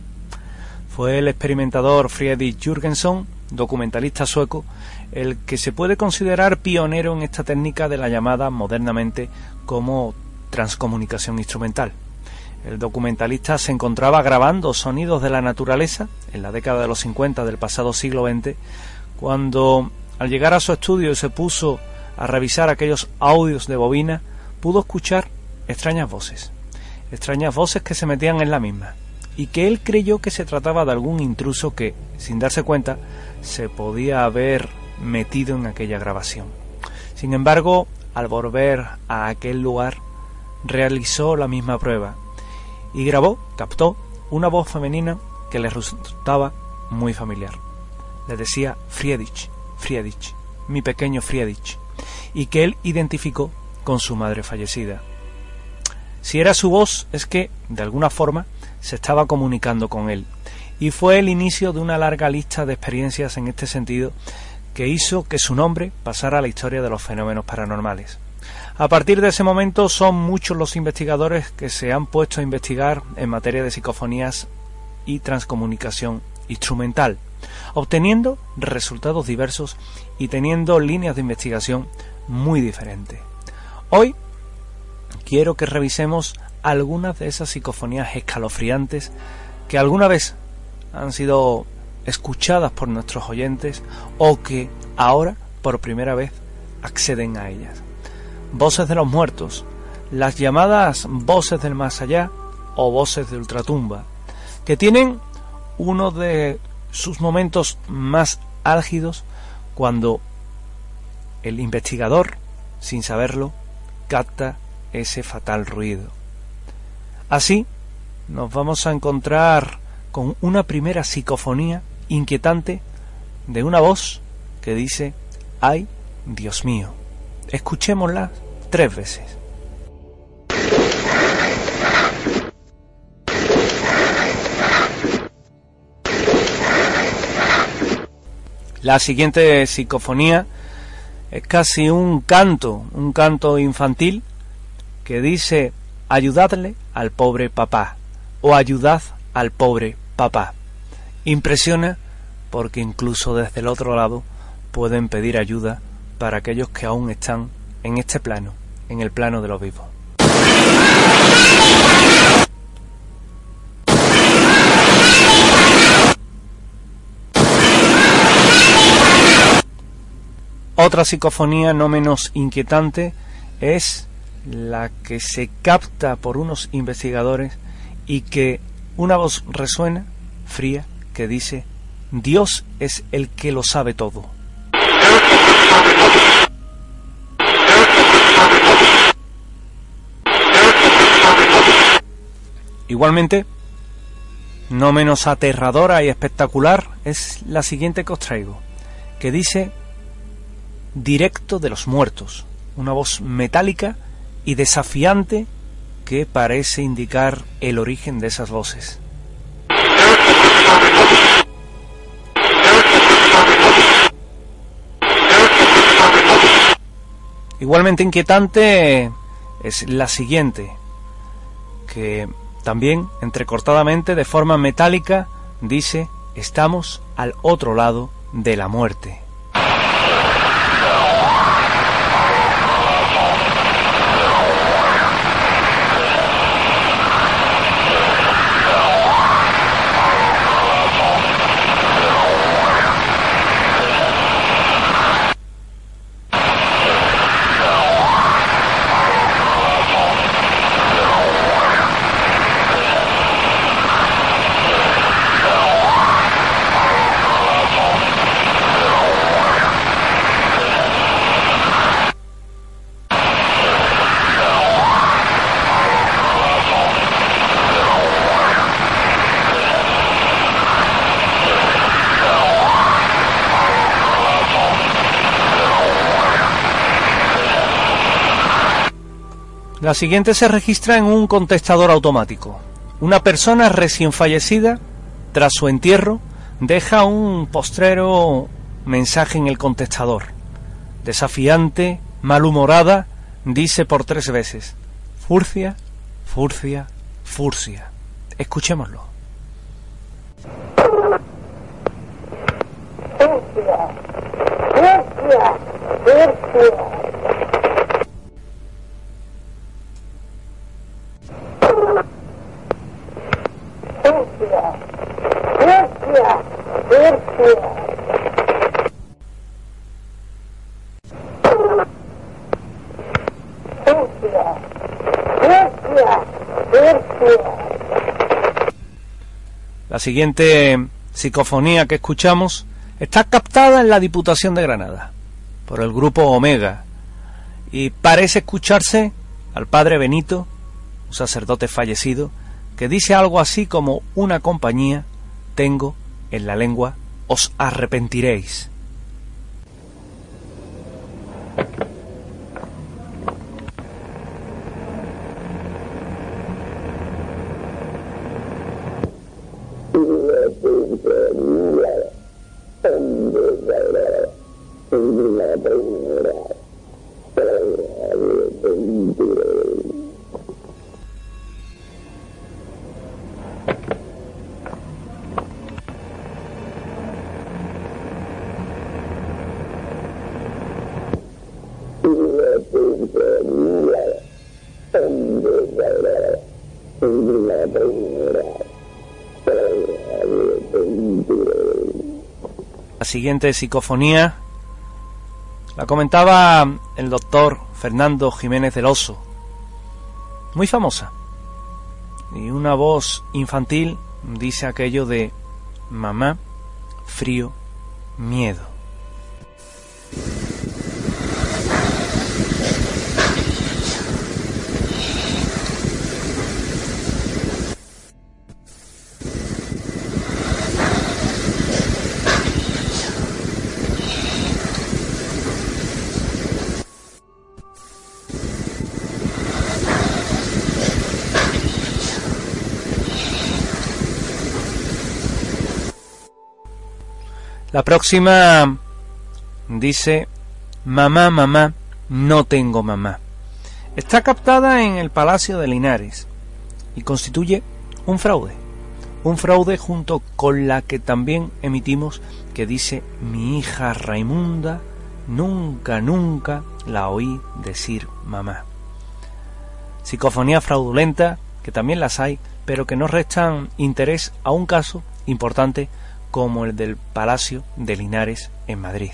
Fue el experimentador Fredrik Jürgenson, documentalista sueco, el que se puede considerar pionero en esta técnica de la llamada modernamente como transcomunicación instrumental. El documentalista se encontraba grabando sonidos de la naturaleza en la década de los cincuenta del pasado siglo veinte, cuando al llegar a su estudio y se puso a revisar aquellos audios de bobina, pudo escuchar extrañas voces, extrañas voces que se metían en la misma, y que él creyó que se trataba de algún intruso que, sin darse cuenta, se podía haber metido en aquella grabación. Sin embargo, al volver a aquel lugar, realizó la misma prueba y grabó, captó, una voz femenina que le resultaba muy familiar. Le decía Friedrich, Friedrich, mi pequeño Friedrich, y que él identificó con su madre fallecida. Si era su voz, es que, de alguna forma, se estaba comunicando con él, y fue el inicio de una larga lista de experiencias en este sentido que hizo que su nombre pasara a la historia de los fenómenos paranormales. A partir de ese momento son muchos los investigadores que se han puesto a investigar en materia de psicofonías y transcomunicación instrumental, obteniendo resultados diversos y teniendo líneas de investigación muy diferentes. Hoy quiero que revisemos algunas de esas psicofonías escalofriantes que alguna vez han sido escuchadas por nuestros oyentes o que ahora por primera vez acceden a ellas. Voces de los muertos, las llamadas voces del más allá o voces de ultratumba, que tienen uno de sus momentos más álgidos cuando el investigador, sin saberlo, capta ese fatal ruido. Así nos vamos a encontrar con una primera psicofonía inquietante de una voz que dice: ¡ay, Dios mío! Escuchémosla tres veces. La siguiente psicofonía es casi un canto, un canto infantil que dice: ayudadle al pobre papá o ayudad al pobre papá. Impresiona porque incluso desde el otro lado pueden pedir ayuda para aquellos que aún están en este plano, en el plano de los vivos. Otra psicofonía no menos inquietante es la que se capta por unos investigadores y que una voz resuena, fría, que dice: Dios es el que lo sabe todo. Igualmente, no menos aterradora y espectacular es la siguiente que os traigo, que dice: directo de los muertos, una voz metálica y desafiante que parece indicar el origen de esas voces. Igualmente inquietante es la siguiente, que también, entrecortadamente, de forma metálica, dice: estamos al otro lado de la muerte. La siguiente se registra en un contestador automático. Una persona recién fallecida, tras su entierro, deja un postrero mensaje en el contestador. Desafiante, malhumorada, dice por tres veces: Furcia, Furcia, Furcia. Escuchémoslo. Furcia, Furcia, Furcia. Furcia, Furcia, Furcia. Furcia, Furcia, Furcia. La siguiente psicofonía que escuchamos está captada en la Diputación de Granada por el grupo Omega y parece escucharse al padre Benito, un sacerdote fallecido, que dice algo así como: una compañía tengo en la lengua, os arrepentiréis. La siguiente psicofonía la comentaba el doctor Fernando Jiménez del Oso, muy famosa, y una voz infantil dice aquello de: mamá, frío, miedo. La próxima dice: mamá, mamá, no tengo mamá. Está captada en el Palacio de Linares y constituye un fraude. Un fraude junto con la que también emitimos, que dice: mi hija Raimunda, nunca, nunca la oí decir mamá. Psicofonía fraudulenta, que también las hay, pero que no restan interés a un caso importante como el del Palacio de Linares en Madrid.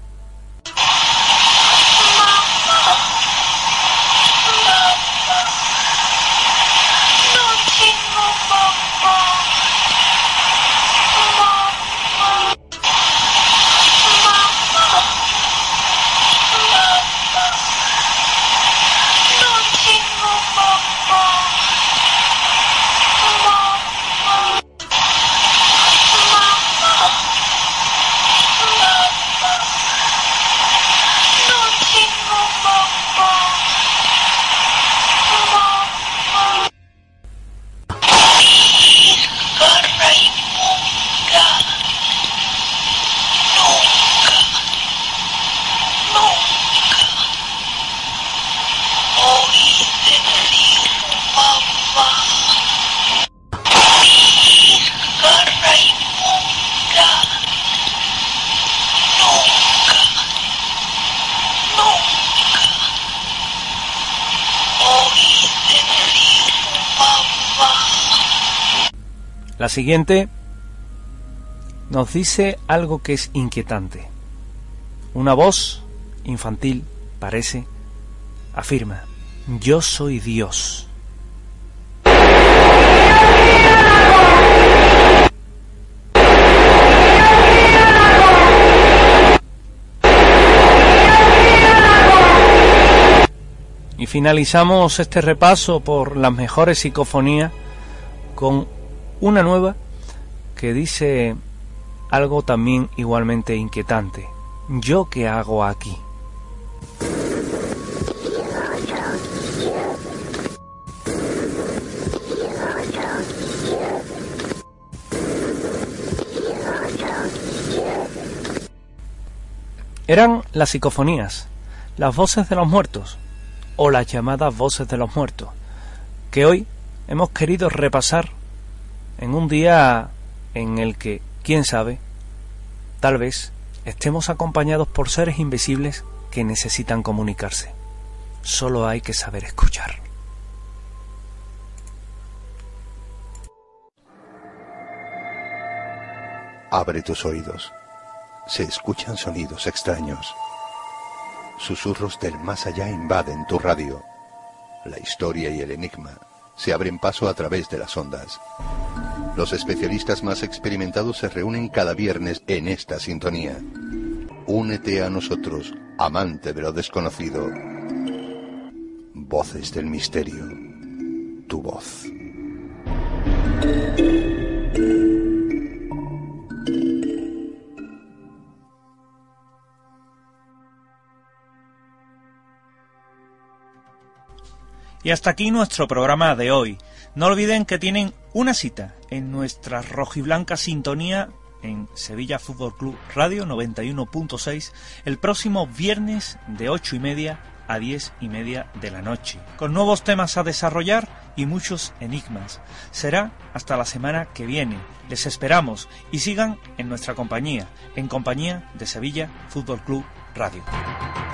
La siguiente nos dice algo que es inquietante. Una voz infantil, parece, afirma: yo soy Dios. Y finalizamos este repaso por las mejores psicofonías con una nueva que dice algo también igualmente inquietante: ¿yo qué hago aquí? Eran las psicofonías, las voces de los muertos, o las llamadas voces de los muertos, que hoy hemos querido repasar en un día en el que, quién sabe, tal vez estemos acompañados por seres invisibles que necesitan comunicarse. Solo hay que saber escuchar. Abre tus oídos. Se escuchan sonidos extraños. Susurros del más allá invaden tu radio. La historia y el enigma se abren paso a través de las ondas. Los especialistas más experimentados se reúnen cada viernes en esta sintonía. Únete a nosotros, amante de lo desconocido. Voces del misterio. Tu voz. Y hasta aquí nuestro programa de hoy. No olviden que tienen una cita en nuestra rojiblanca sintonía en Sevilla Fútbol Club Radio noventa y uno punto seis el próximo viernes de ocho y media a diez y media de la noche, con nuevos temas a desarrollar y muchos enigmas. Será hasta la semana que viene. Les esperamos y sigan en nuestra compañía, en compañía de Sevilla Fútbol Club Radio.